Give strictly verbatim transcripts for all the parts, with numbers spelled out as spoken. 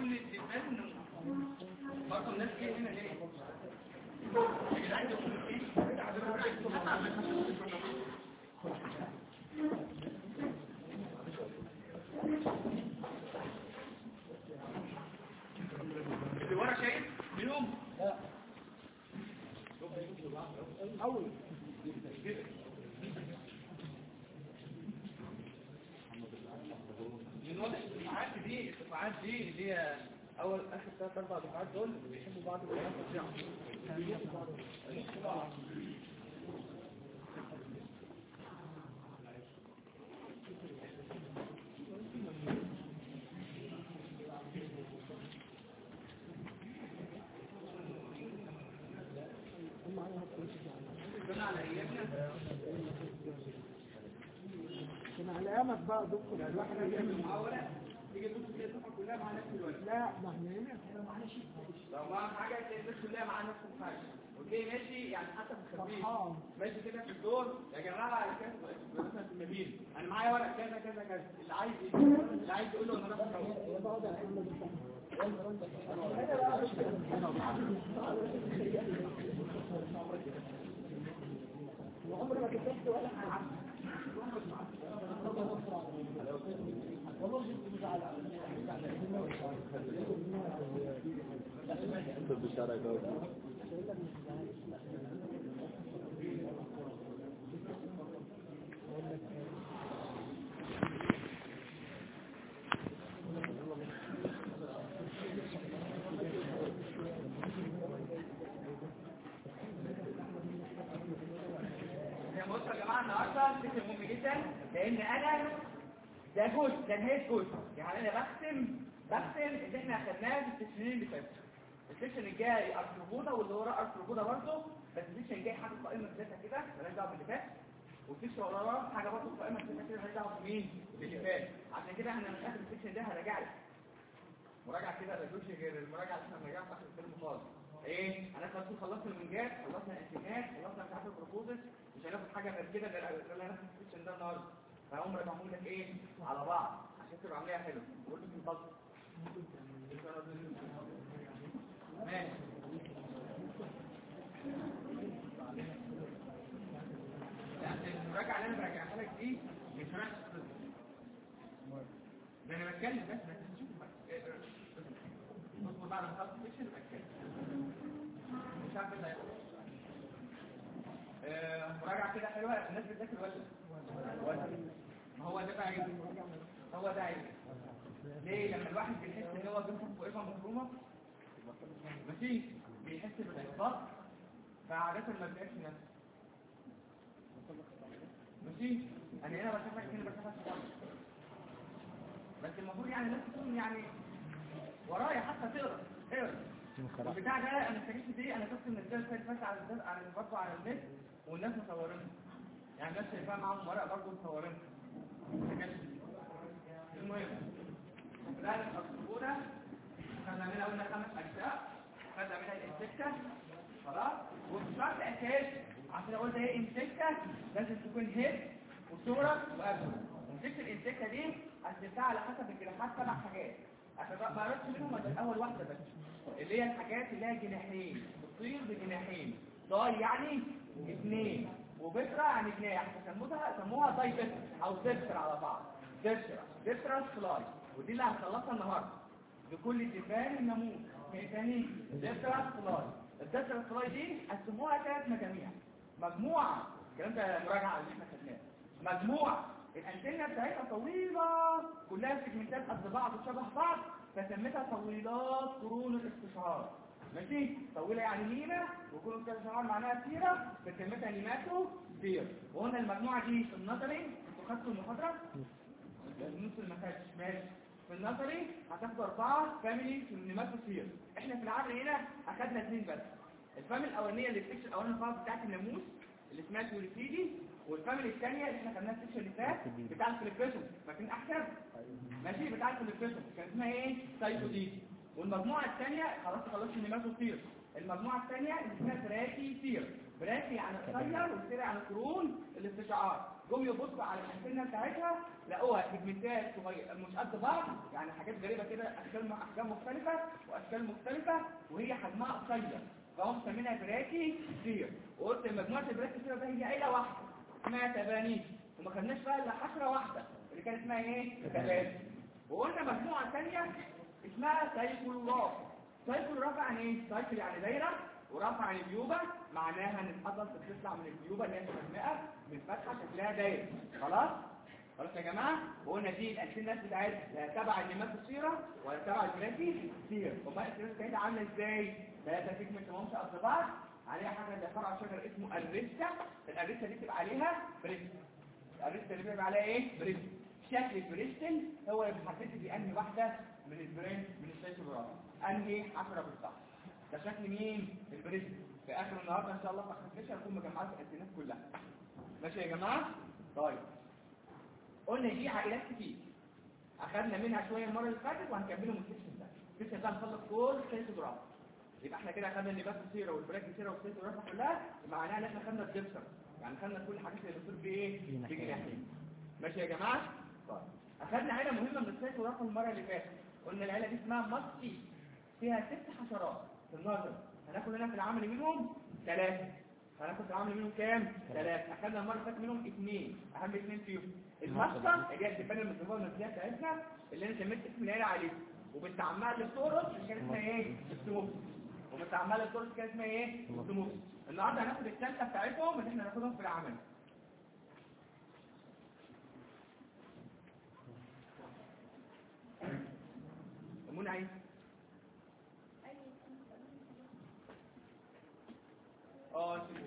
كل الدفان برضه الناس ايه هنا ليه؟ يا جدعان دول اللي ورا شايف منهم؟ لا اول من واضح الدفعات دي الدفعات دي اللي هي اول اخر ثلاث اربع دفعات دول بيحبوا بعض بالفظيعه. كان على ايامك بقى دكتور الواحد يعمل محاوله تيجي تبص تلاقي الدفعه كلها مع نفس الوقت. لا ما احنا هنا معانا شيء لو معاك حاجه تلاقي الناس كلها مع نفس الحاجه وتلاقي ماشي يعني حتى في الخفيف ماشي كده في الدور يا جماعه مثلا في المدينه انا معايا ورق كذا كذا كذا اللي عايز اللي عايز يقول له انا راح وعمري ما كتبت ولا حاجه والله جبت مزعل انت بشارك اهو بصوا يا جماعه النهارده فكره مهم جدا لان انا ده جزء ده نهايه جزء يعني انا بختم بختم اللي احنا اخدناه في السنين اللي فاتت. السيشن الجاي ارثروبودا واللي وراه ارثروبودا برضه بس السيشن الجاي حاجه قائمه ذاتها كده مالهاش دعوه باللي فات والسيشن وراه حاجه برضه قائمه ذاتها كده مالهاش دعوه بمين باللي فات. عشان كده احنا من اخر السيشن ده هراجع لك مراجعه كده ما تقولش غير المراجعه اللي احنا بنراجعها في اخر الفيلم خالص. ايه انا خلاص خلصت المنجات خلصنا الانتماء خلصنا مش عارف البروبوزس مش هناخد حاجه غير كده غير اللي هناخد في السيشن ده النهارده فهم معمول لك ايه على بعض عشان تبقى عمليه حلوه قول لي في البطن ماشي يعني المراجعه اللي انا براجعها لك دي مش رايح ده انا بتكلم بس بس شوف بص بعد ما خلصت السيشن اتكلم مش عارف ايه آه مراجعه كده حلوه الناس بتذاكر ولا ما هو ده بقى ايه هو ده ايه ليه لما الواحد بيحس ان هو بيمسك فوقها مفرومه ماشي بيحس بالاحباط فعاده ما بيبقاش نفسه ماشي انا هنا بشوفك هنا بشوفك بس المفروض يعني الناس تكون يعني ورايا حتى تقرا اقرا البتاع ده انا استجبت دي انا شفت من الدرس اللي فات على الدرس على برضه على النت والناس مصورينها يعني الناس شايفاها معاهم ورقه برضه مصورينها المهم ده الاسطوره خدنا منها قلنا خمس اجزاء خدنا منها الانسكته خلاص والشرط اساسي عشان اقول ده ايه انسكته لازم تكون هيد وصوره وقبل ومسكت الانسكته دي قسمتها على حسب الجناحات سبع حاجات عشان ما قررتش منهم غير اول واحده بس اللي هي الحاجات اللي هي جناحين بتطير بجناحين ضاي يعني اثنين وبترا يعني جناح فسموها سموها ضاي بتر او دبتر على بعض دبتر دبتر فلاي ودي اللي هنخلصها النهارده بكل دفان الناموس ايه تاني دبتر فلاي الدبتر فلاي دي قسموها ثلاث مجاميع مجموعه الكلام ده مراجعه اللي احنا خدناه مجموعه الانتنه بتاعتها طويله كلها سيجمنتات قد بعض وشبه بعض فسميتها طويلات قرون الاستشعار ماشي طويله يعني نيمه وقرون الاستشعار معناها سيره فسميتها نيماتو سير وقلنا المجموعه دي في النظري انتوا خدتوا المحاضره النص اللي ما خدش ماشي في النظري هتاخدوا اربعه فاميلي في النيماتو سير احنا في العمل هنا اخدنا اثنين بس الفاميلي الاولانيه اللي بتكشف الاولانيه خالص بتاعت الناموس اللي اسمها توريسيدي والفاميلي الثانيه اللي احنا خدناها السيكشن اللي فات بتاع الفليبريشن فاكرين احسن ماشي بتاع الفليبريشن كان اسمها ايه سايكودي والمجموعه الثانيه خلاص خلصت النيماتوسير المجموعه الثانيه اللي اسمها براكي سير براكي يعني قصير والسير يعني قرون الاستشعار جم يبصوا على الانتنه بتاعتها لقوها سيجمنتات صغيره مش قد بعض، يعني حاجات غريبه كده، اشكال احجام مختلفه واشكال مختلفه، وهي حجمها قصير، فهم مسمينها براكي سير. وقلت مجموعه البراكي سير ده هي عيله واحده اسمها تبانيس، وما خدناش بقى الا حشره واحده اللي كانت اسمها ايه؟ تبانيس. وقلنا مجموعه ثانيه اسمها سايكلوراف. سايكلوراف يعني ايه؟ سايكل يعني دايره، ورفع عن الجيوبه معناها ان الحصى بتطلع من الجيوبه اللي هي شماء من فتحه شكلها دايره. خلاص خلاص يا جماعه. وقلنا دي الانتنات بتاعتها لا تبع النمات الصيره ولا تبع البراكي سير. امال الانتنات بتاعتها عامله ازاي؟ ثلاثه سيجمنت مش قد بعض، عليها حاجه زي فرع شجر اسمه الريستا. الريستا دي بتبقى عليها بريست. الريستا اللي بيبقى عليها ايه؟ بريست. شكل البريستل هو اللي بيحدد لي انهي واحده من البرين من السايكلوراف انهي عشرة بالصح. ده شكل مين؟ البريست. في اخر النهارده ان شاء الله في اخر السيشن هكون مجمعات الانتنات كلها. ماشي يا جماعه؟ طيب قلنا دي عائلات كتير اخذنا منها شويه المره اللي فاتت وهنكمله من السيشن ده. السيشن ده هنخلص كل السايكلوراف. يبقى احنا كده اخذنا النبات السيره والبراكي سيره والسايكلوراف كلها، معناها ان احنا خدنا الدبسر، يعني خدنا كل الحاجات اللي بتصير بايه؟ بجناحين. ماشي يا جماعه؟ طيب اخذنا عيله مهمه من السايكلوراف المره اللي فاتت. قلنا العيله دي اسمها ماسكي، فيها ست حشرات في النظر. هناخد هنا في العمل منهم ثلاثه. هناخد في العمل منهم كام؟ ثلاثه. اخذنا المره اللي فاتت منهم اثنين، اهم اثنين فيهم الماسكه اللي هي الدبانه المتفاوته النفسيه بتاعتنا اللي انا سميت اسم العيله عليه، وبنت عمها للتورس اللي كانت اسمها ايه؟ السموك. وبنت عمها للتورس كانت اسمها ايه؟ السموك. النهارده هناخد الثالثه بتاعتهم اللي احنا هناخدهم في العمل. منى عايز اه ماشي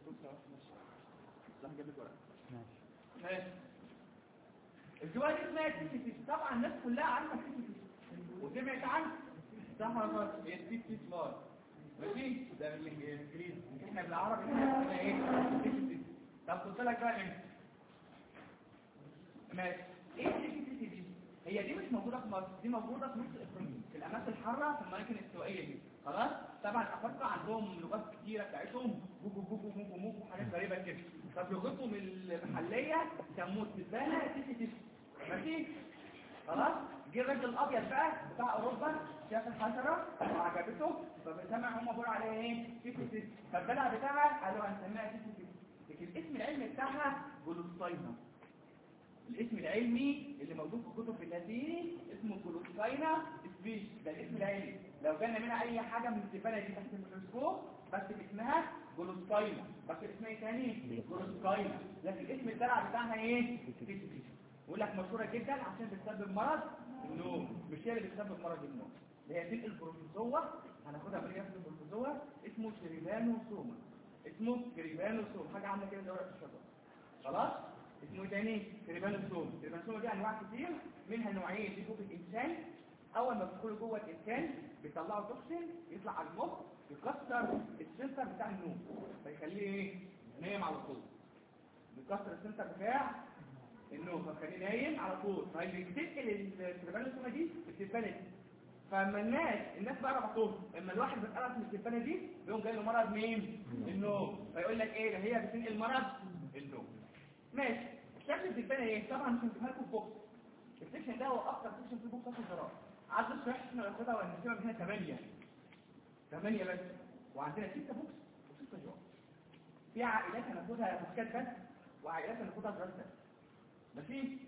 ماشي. الجوال دي اسمها تيتيس. طبعا الناس كلها عارفه تيتيس وسمعت عنها صح ولا غلط؟ هي تيتيس مار ماشي. ده بالانجليزي احنا بالعربي اسمها ايه؟ تيتيس. طب خد بالك بقى انت ماشي. ايه التيتيس دي؟ هي دي مش موجوده في مصر، دي موجوده في نص افريقيا في الاماكن الحاره في الاماكن الاستوائيه دي. خلاص. طبعا الافارقه عندهم لغات كتيره بتاعتهم جوجو جوجو موكو موكو حاجات غريبه كده. طب لغتهم المحليه سموه تبانه تيتيس ماشي. خلاص. جه الراجل الابيض بقى بتاع اوروبا شاف الحشره وعجبته فسمع هم بيقولوا عليها ايه؟ تيتيس. فالدلع بتاعها قالوا هنسميها تيتيس. لكن الاسم العلمي بتاعها جلوستاينا. الاسم العلمي اللي موجود في الكتب اللاتيني اسمه جلوستاينا سبيش. ده الاسم العلمي. لو جالنا منها اي حاجه من الدبانه دي تحت الميكروسكوب بس اسمها جلوستاينا، بس اسمها ايه تاني؟ جلوستاينا. لكن اسم الدلع بتاعها ايه؟ تيتيس. يقول لك مشهوره جدا عشان بتسبب مرض النوم، مش هي اللي بتسبب مرض النوم، اللي هي تلك البروتوزوا. هناخدها في الجهاز البروتوزوا اسمه كريبانوسوما. اسمه كريبانوسوما حاجه عامله كده زي ورقه الشجره. خلاص. اسمه تاني كريبانوسوما. الكريبانوسوما دي انواع كتير، منها نوعين في جوه الانسان. اول ما بيدخلوا جوه الانسان بيطلعوا توكسين يطلع على المخ يكسر السنتر بتاع النوم فيخليه ايه؟ نايم على طول. بيكسر السنتر بتاع النوم فيخليه نايم على طول. فاللي بتنقل الكريبانوسوما دي التبانه دي. فاما الناس الناس بقى ربطوها اما الواحد بيتقرص من التبانه دي بيقوم جاي له مرض مين؟ النوم. فيقول لك ايه ده هي بتنقل مرض النوم. ماشي. شكل الدبانه ايه؟ طبعا مش هنجيبها لكم بوكس. السكشن ده هو اكتر سكشن فيه بوكس في الزراعه. عايز اشرح احنا ناخدها ونقسمها من هنا ثمانية. ثمانية بس. وعندنا ستة بوكس وستة جوع. في عائلات هناخدها بوكسات بس وعائلات هناخدها جراس بس. ماشي؟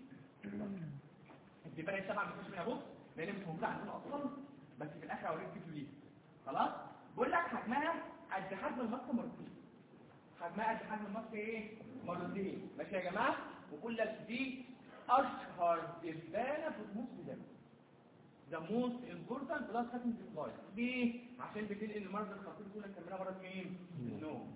الدبانه طبعا مفيش منها بوكس لان مش موجوده عندنا اصلا، بس في الاخر اوريك فيديو ليه. خلاص؟ بقول لك حجمها قد حجم الماسكه مرتين. حجمها قد حجم الماسكه ايه؟ مرتين. ماشي يا جماعه؟ وكل دي اشهر دبانه بتموت في دم. The most important blood clotting device. ليه؟ عشان بتنقل المرض الخطير دول اللي بنسميها مرض مين؟ النوم.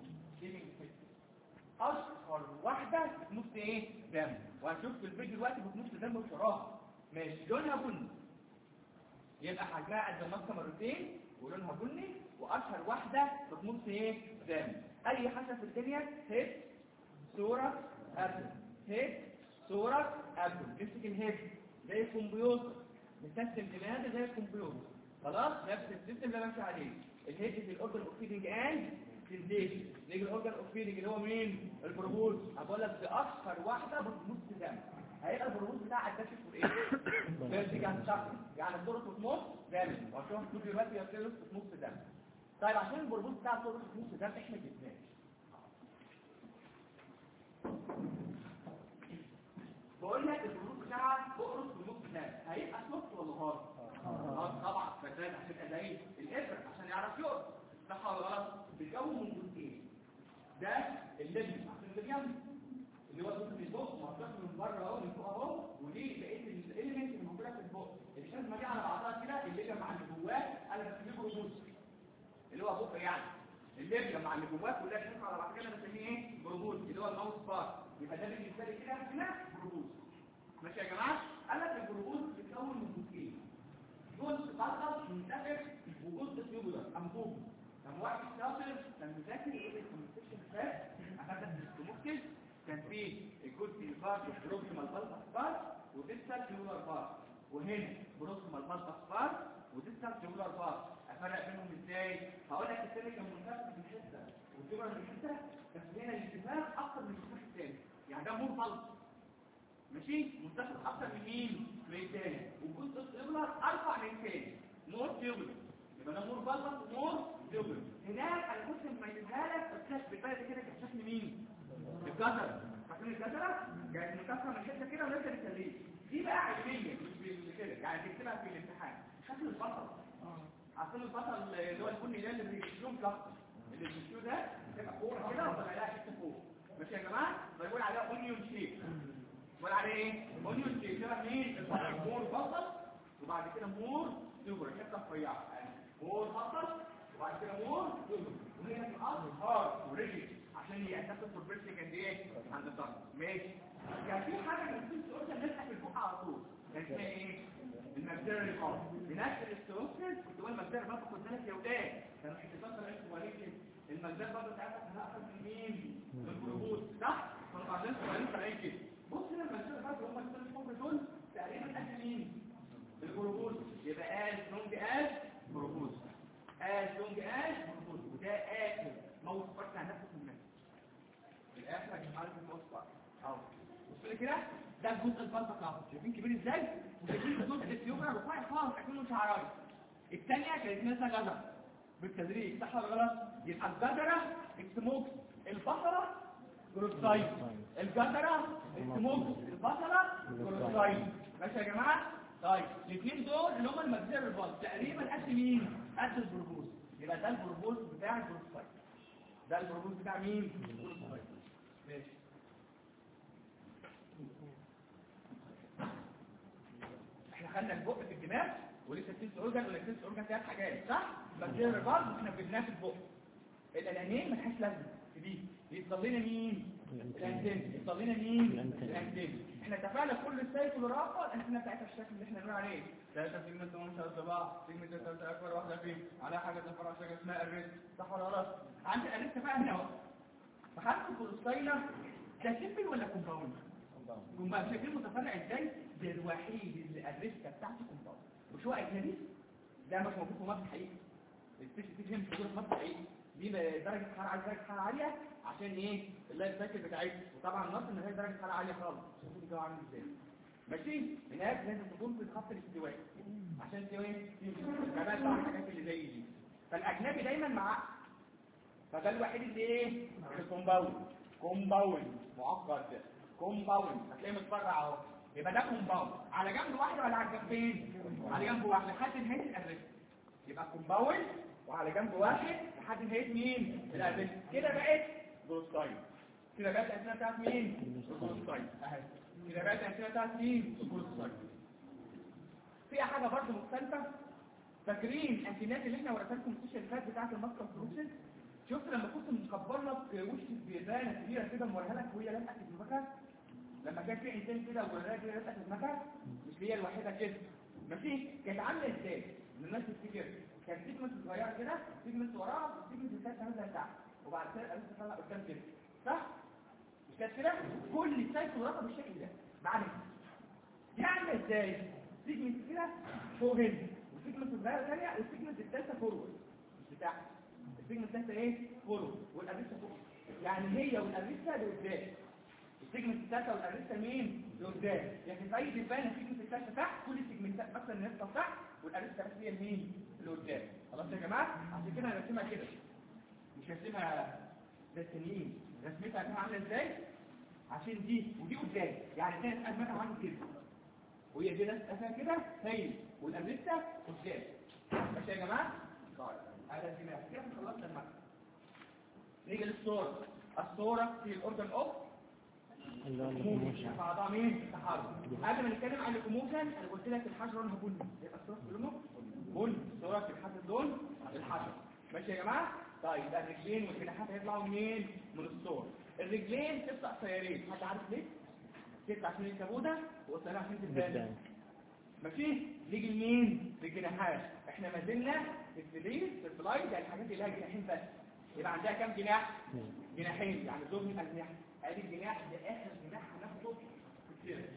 اشهر واحده بتموت في ايه؟ دم. وهنشوف في الفيديو دلوقتي بتموت في دم بصراحه. ماشي. لونها بني. يبقى حجمها قد الماسكه مرتين ولونها بني واشهر واحده بتموت في ايه؟ دم. اي حاجه في الدنيا هيد صوره ابدن. هيد صوره ابدن. نمسك الهيد زي الكمبيوتر نسيستم دماغ زي الكمبيوتر. خلاص. نفس السيستم اللي بمشي عليه. الهيد في الاوردر اوف فيدنج اند سنتيشن. نيجي الاورجان اوف فيلينج اللي هو مين؟ البروبوز. هقول لك دي اشهر واحده بتمص دم. هيبقى البروبوز بتاع الدم في ايه؟ فيرتيكال شخص يعني الطرق بتمص دم، وعشان كل دلوقتي يصير بتمص دم. طيب عشان البروبوز بتاع الطرق بتمص دم احنا جبناه. بقول لك البروبوز بتاعها بقرص بنص دم، هيبقى سوفت ولا هارد؟ اه طبعا فكرت عشان ادعي الابر عشان يعرف يقرص. صح ولا غلط؟ بيتكون من جزئين. ده الليبيوم عشان الليبيوم اللي هو جزء من البق مرتبط من بره اهو من فوق اهو، ودي بقيه الاليمنت اللي موجوده في البق اللي كانت مجموعه على بعضها كده. الليبيوم مع اللي جواه انا بسميه بروبوز اللي هو بق يعني. الليبيوم مع اللي جواه كلها بتنفع على بعض كده بسميه ايه؟ بروبوز اللي هو الماوس بار. يبقى ده بالنسبه لي كده هنا بروبوز. ماشي يا جماعه؟ قال لك البروبوز بيتكون من جزئين. جزء فقط منتفخ وجزء تيوبولار انبوب. لما واحد شاطر كان مذاكر يقول الكوميونيكيشن فات اخدت الكوميونيكيشن كان فيه الجزء البارت بروكسيمال بالبس بارت وديستال تيوبولار بارت، وهنا بروكسيمال بالبس بارت وديستال تيوبولار بارت. افرق بينهم ازاي؟ هقول لك الثاني كان منتفخ من حته والتيوبولار من حته، بس هنا الانتفاخ اكتر من الانتفاخ الثاني، يعني ده مور بالبس ماشي منتفخ اكتر من مين؟ من الثاني، والجزء التيوبولار ارفع من الثاني مور تيوبولار. يبقى ده مور بالبس ومور تيوبولار. هناك انا كنت مميزها لك بس بالبلد كده كان شكل مين؟ الجزره. فاكرين الجزره؟ كانت منتفخه من حته كده ولسه بتسليه. دي بقى علميه مش كده يعني تكتبها في الامتحان. شكل البطل عشان البطل اللي هو البني ده اللي بيشيلوه كده اللي بيشيلوه ده تبقى كوره كده وطلع لها حته فوق. ماشي يا جماعه؟ بنقول عليها اونيون شيب. بنقول عليه ايه؟ اونيون شيب. شبه مين؟ البطل مور بطل وبعد كده مور تيوبر حته رفيعه. مور بطل وبعد كده مور تيوبر. وهي في الاصل هارد وريجيد عشان يعتقد البرسلك قد ايه عند الطن. ماشي. كان في حاجه من السيستم قلنا نفتح البق على طول. كان اسمها ايه؟ المجدر الخاص. بنفس الاستروكسيس كنت بقول المجدر برضه خد بالك يا ولاد. كانوا اختصاصا انتوا وليك المجدر برضه بتاعتك هناخد من مين؟ من البروبوز صح؟ كانوا بعدين صغيرين طالعين كده. بص هنا المجدر برضه هم الثلاث فوق دول تقريبا قد مين؟ البروبوز. يبقى از لونج از بروبوز. از لونج از بروبوز. وده اخر موت فرق عن نفسه في المنزل. الاخر مش عارف الموت فرق. اهو بصوا لي كده ده الجزء الفلتق اهو شايفين كبير ازاي؟ وشايفين الجزء التيوبر رفيع خالص اكنه شعرايه. الثانيه كانت مثلا جزره بالتدريج صح ولا غلط؟ يبقى الجزره اكسموكس البصره جلوكسايد. الجزره اكسموكس البصره جلوكسايد. ماشي يا جماعه؟ طيب الاثنين دول اللي هم المجزره الباص تقريبا قد مين؟ قد البروبوز. يبقى ده البروبوز بتاع الجلوكسايد. ده البروبوز بتاع مين؟ الجلوكسايد. ماشي. احنا خدنا البق في الدماغ ولسه السيلز اورجان ولا السيلز اورجان ثلاث حاجات صح؟ مجزره الباص احنا جبناه في البق. الانانين ما لهاش لازمه في دي. يفضل لنا مين؟ الانتين. يفضل لنا مين؟ الانتين. احنا اتفقنا كل السايكل رافض الانتين بتاعتها الشكل اللي احنا بنقول عليه ثلاثه سيجمنت ومنشأ صباع سيجمنت ثلاثه اكبر واحده فيه على حاجه تفرع شكل اسمها الريست صح ولا غلط؟ عندي الريست بقى هنا اهو. فحرف الكولوستايلر ده سيمبل ولا كومباوند؟ كومباوند. شايفين متفرع ازاي؟ ده الوحيد اللي الريست بتاعته كومباوند. وشو اجنبي؟ ده مش موجود في مصر حقيقي. السبيش دي مش موجود في مصر حقيقي. دي درجه حراره عاليه درجه حراره عاليه عشان ايه؟ اللايف سايكل بتاعتها. وطبعا النص ان هي درجه حراره عاليه خالص. شوفوا الجو عامل ازاي. ماشي؟ هناك لازم تكون في الخط الاستوائي عشان الاستوائي كمان طبعا الحاجات اللي زي دي. فالاجنبي دايما معاه. فده الوحيد اللي ايه؟ الكومباوند. كومباوند معقد كومباوند هتلاقيه متفرع اهو. يبقى ده كومباوند على جنب واحده ولا على جنبين؟ على جنب واحده لحد نهايه الارست. يبقى كومباوند وعلى جنب واحد لحد نهايه مين؟ الارست. كده بقت جلوكسايد. كده بقت الاسئله بتاعت مين؟ الجلوكسايد اهي. كده بقت الاسئله بتاعت مين؟ الجلوكسايد. في حاجه برضه مختلفه. فاكرين الانتينات اللي احنا وريتها لكم في الشركات بتاعت الماسكه بروسيس؟ شفت لما كنت مكبر لك وش البيبانه كبيره كده موريها لك وهي لازقه في دماغك؟ لما كان في انسان كده وراها كده لازقه في دماغك مش هي الوحيده كده. ماشي؟ كانت عامله ازاي؟ الناس تفتكر كان سيجمنت صغيره كده سيجمنت وراها سيجمنت الثالث نازله لتحت وبعد كده القلب طلع قدام كده صح؟ مش كانت كده؟ كل سايكل وراها بالشكل ده معانا. دي عامله ازاي؟ سيجمنت كده فوق هنا وسيجمنت صغيره ثانيه والسيجمنت الثالثه فورورد مش بتاعها. السيجمنت الثالثه ايه فورورد والاريستا فوق، يعني هي والاريستا لقدام، السيجمنت الثالثه والاريستا مين لقدام، لكن في اي ديفان السيجمنت الثالثه تحت، كل السيجمنتات مثلا الاريستا تحت والاريستا بس هي مين لقدام. خلاص يا جماعه، عشان كده هنرسمها كده، مش هرسمها زي التانيين، رسمتها هتكون عامله ازاي عشان دي ودي قدام، يعني كانت ازمتها عامله كده وهي دي نفسها كده هي والاريستا قدام. ماشي يا جماعه؟ طيب هذا الدماغ كده خلصنا المعنى. نيجي للصوره، الصوره في الاوردن اوف اللي بعضها مين التحرك. قبل ما نتكلم عن الكوموشن انا قلت لك الحجر لونها بني، يبقى الصوره لونه بني، الصوره في الحجر لون الحجر. ماشي يا جماعه؟ طيب يبقى الرجلين والجناحات هيطلعوا منين؟ من الصوره. الرجلين تطلع سيارين، حد عارف ليه؟ تطلع عشان الكبوده وصلها عشان تبان. ماشي؟ نيجي لمين؟ للجناحات. احنا ما زلنا في الفليس في الفلايت، يعني الحاجات اللي لها جناحين بس. يبقى عندها كام جناح؟ جناحين، يعني دول من الاجنحه. ادي الجناح ده اخر جناح هناخده في السير.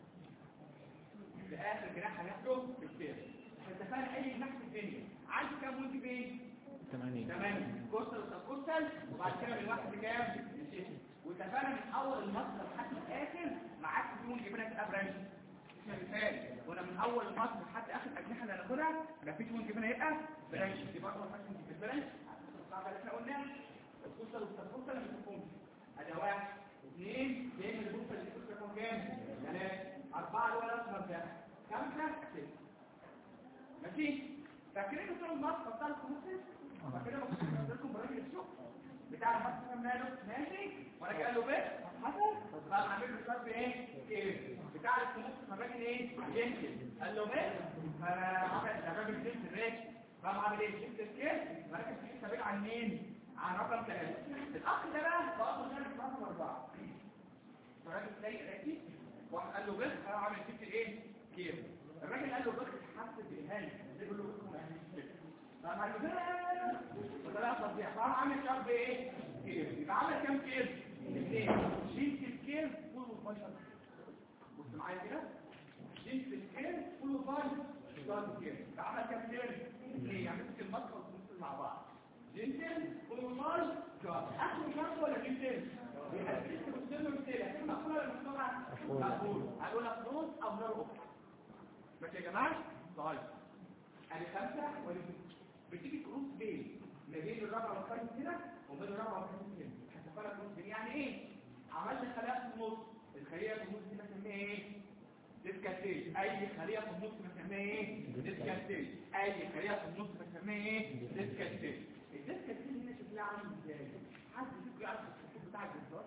ده اخر جناح هناخده في السير. اتفقنا اي جناح في الدنيا عنده كام وينج بين؟ ثمانية. ثمانية. كوستال وسبكوستال، وبعد كده من واحد لكام؟ لستة. واتفقنا من اول المصدر لحد الاخر معاك في وينج بين هتبقى برانش. مثال وانا من اول المصدر لحد اخر الاجنحه اللي هناخدها مفيش وينج بين هيبقى برانش. دي برضه ما فيهاش وينج برانش. القاعده اللي احنا قلناها الكوستال والسبكوستال ما بيكونش. ادي واحد اثنين دايما البوصه اللي بتكون رقم كام؟ ثلاثة أربعة اللي هو الأسمر ده خمسة ستة. ماشي؟ فاكرين بتوع المصر بتاع الخمسة؟ فاكرين بقول لكم برامج الشغل بتاع المصر كان ماله؟ ماشي؟ وأنا قال له بس حصل؟ بقى عامل له شرط إيه؟ كده بتاع الخمسة الراجل إيه؟ جنسل قال له بس عمل الراجل جنسل ريش بقى عامل إيه؟ جنسل كده مركز في حسابين عن مين؟ عن رقم ثلاثة. الأخ ده بقى بقى مشارك في رقم أربعة. الراجل تلاقي راتي واحد قال له بس انا عامل ست الايه كيف الراجل قال له بس حاسس باهانه يقول له بس ما يعملش كده قال له ده وطلع تصريح راح عامل شرط ايه كيف يبقى عمل كام كيف اثنين شيلت الكيف كله فايشر. بص معايا كده شيلت الكيف كله فايشر شرط كيف يبقى عمل كام كيف اثنين يعني مسك المسطره والمسطره مع بعض جنتل كله فايشر شرط اخر شرط ولا جنتل يبقى الجسم والسن والسيل هتبقى مقفوله ولا مفتوحه؟ مقفوله. هنقول لك نص او نار اخرى. ماشي يا جماعه؟ طيب ادي خمسه ودي بتيجي كروس بين ما بين الرابعه والخامس هنا وما بين الرابعه والخامس هنا. هتفرق كروس بين يعني ايه؟ عملنا خلايا في النص، الخليه في النص دي بنسميها ايه؟ ديسكاتيل. اي خليه في النص بنسميها ايه؟ ديسكاتيل. اي خليه في النص بنسميها ايه؟ ديسكاتيل. الديسكاتيل هنا شكلها عامل ازاي؟ حد فيكم يعرف بتاع الجزار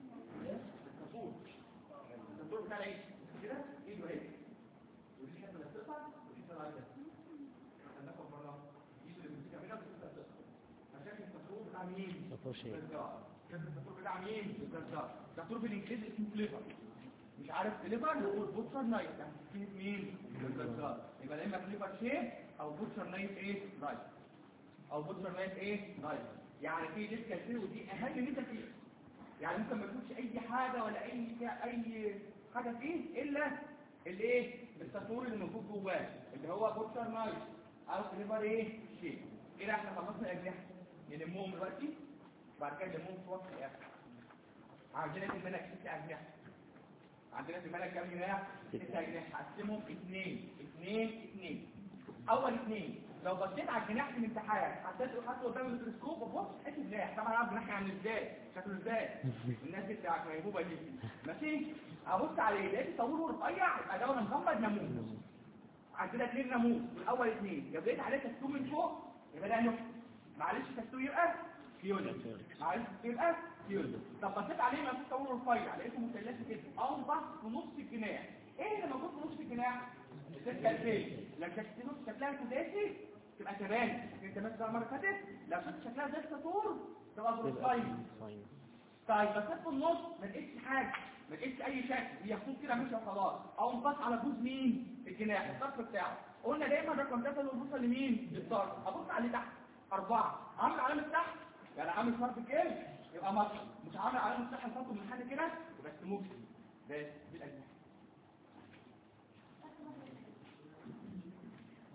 التصور التصور بتاع ايه كده ايده اهي ودي حته اللي بتقطع ودي طالعه كده هناخد مره ايده اللي بتمسكها منها بتقطع فشكل التصور بتاع مين الجزار شكل التصور بتاع مين الجزار التصور بالانجليزي اسمه فليفر مش عارف فليفر نقول بوتشر نايت يعني اسمه مين الجزار يبقى يا اما فليفر شيب او بوتشر نايت ايه نايت او بوتشر نايت ايه نايت يعني في ديسك كتير ودي اهم من ده فيه يعني ممكن ما تكونش اي حاجه ولا اي اي حاجه فيه الا الايه التصوير اللي موجود جواه اللي هو بوتشر نايت او فليفر ايه شيء كده احنا خلصنا الاجنحه نلمهم دلوقتي وبعد كده نلمهم في وقت الاخر. عندنا في الملك ست اجنحه عندنا في الملك كام جناح ست اجنحه هقسمهم اثنين اثنين اثنين. اول اثنين لو بصيت على الجناح في الامتحان هتلاقي حاطه قدام الميكروسكوب وبص حته جناح طبعا عارف الجناح عامل ازاي شكله ازاي الناس بتاعت ميبوبه دي ماشي ابص عليه لقيت طوله رفيع يبقى ده مغمض ناموس. عندنا اثنين ناموس والاول اثنين لو لقيت عليه تستو من فوق يبقى ده نقطه معلش تستو يبقى فيولا معلش يبقى فيولا. طب بصيت عليه ما فيش طوله رفيع لقيته مثلثي كده اوضح في نص الجناح. ايه اللي موجود في نص الجناح؟ السكالفين. لو شكلها شكلها سداسي تبقى تبان انت مثلا المره اللي فاتت لو شفت شكلها زي السطور تبقى بروساين. طيب بس في النص ما لقيتش حاجه ما لقيتش اي شكل هي خطوط كده ماشيه وخلاص او انبص على جوز مين الجناح الطرف بتاعه. قلنا دايما رقم ثلاثة اللي بنبص لمين للطرف. ابص على اللي تحت اربعه عامل علامه تحت يعني عامل شرط كده يبقى مصر مش عامل علامه تحت نحطه من حاجه كده يبقى سموك بس دي الاجنحه.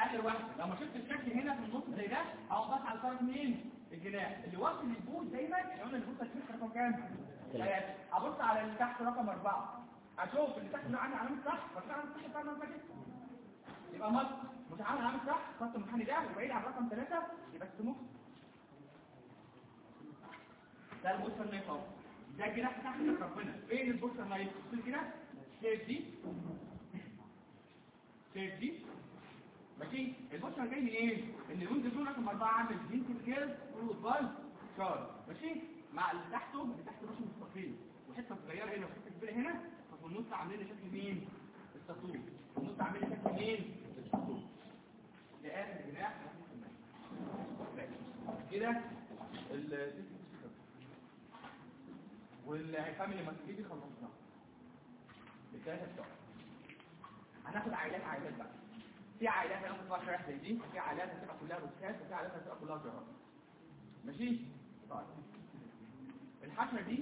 اخر واحده لما شفت الشكل هنا في النص زي ده اهو بس على طرف مين الجناح اللي واصل للبوز دايما قلنا البوز هتشوف رقم كام ثلاثة. ابص على اللي تحت رقم أربعة اشوف اللي تحت اللي عندي علامه صح فاكر علامه صح بتاع المره دي يبقى مصر مش عامل علامه صح خط المحني ده وبعيد عن رقم ثلاثة يبقى اسمه ده البوستر نايف اهو ده الجناح تحت ربنا فين البوستر نايف بص كده شايف دي شايف دي ماشي البوستر جاي من ايه ان الويند دول رقم أربعة عامل فينتل كيرف فروت بال شار ماشي مع اللي تحته اللي تحت راسه مستقيم وحته صغيره هنا وحته كبيره هنا ففي النص عاملين شكل مين السطوح في النص عاملين شكل مين السطوح ده اخر جناح كده ال والعفام اللي مسكتي خلصنا الثلاثه بتوع هناخد عائلات عائلات بقى في عائلات هناخد فيها شرح زي دي في عائلات هتبقى كلها روسكات وفي عائلات هتبقى كلها جرار ماشي طيب الحشره دي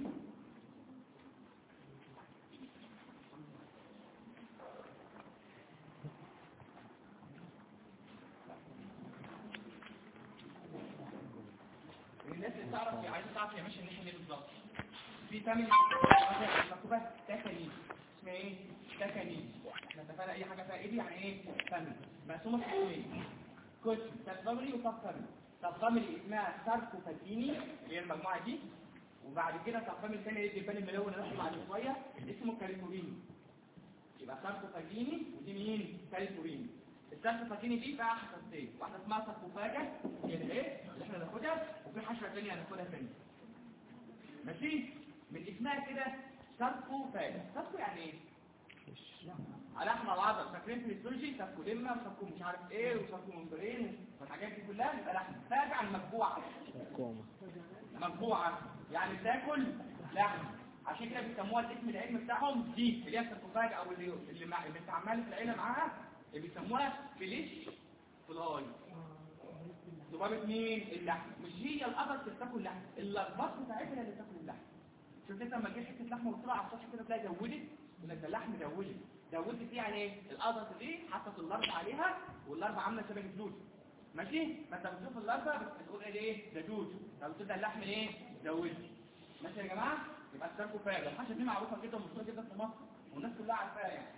الناس اللي تعرف عايزه تعرف هي ماشيه الناحيه دي بالظبط في ثمن مكتوبه تكانيز اسمها ايه تكانيز احنا اتفقنا اي حاجه فيها ايه دي يعني ايه ثمن مقسومه قسمين كوتش سبتامري وسبتامري سبتامري اسمها ساركوفاجيني اللي هي المجموعه دي وبعد كده سبتامري الثاني اللي البان الملون اللي بعد شويه اسمه كاليفوريني يبقى ساركوفاجيني ودي مين كاليفوريني الساركوفاجيني دي بقى حشرتين واحده اسمها ساركوفاجا هي الايه اللي احنا هناخدها وفي حشره ثانيه هناخدها ثانيه ماشي من اسمها كده ساركوفاجا ساركو يعني ايه على احنا العضل فاكرين في الهيستولوجي ساركو لما وساركو مش عارف ايه وساركو ممبرين والحاجات دي كلها يبقى لحم فاجا عن مجبوعه مجبوعه يعني بتاكل لحم عشان كده بيسموها الاسم العلمي بتاعهم دي اللي هي الساركوفاجا او اللي اللي مع اللي بتعمل في العيله معاها اللي بيسموها فليش فلاي ضبابه مين اللحم مش هي القدر اللي بتاكل لحم اللخبطه بتاعتها اللي بتاكل اللحم شفت انت لما تجيب حته لحمه وتطلع على السطح كده تلاقي زودت ولا ده اللحم زودت زودت دي يعني ايه القدر دي حطت اللربه عليها واللربه عامله شبه الدود ماشي فانت بتشوف اللربه بتقول ايه ده دود طب بتبدا اللحم ايه زودت ماشي يا جماعه يبقى الساركوفاج الحاجه دي معروفه جدا ومشهوره جدا في مصر والناس كلها عارفاها يعني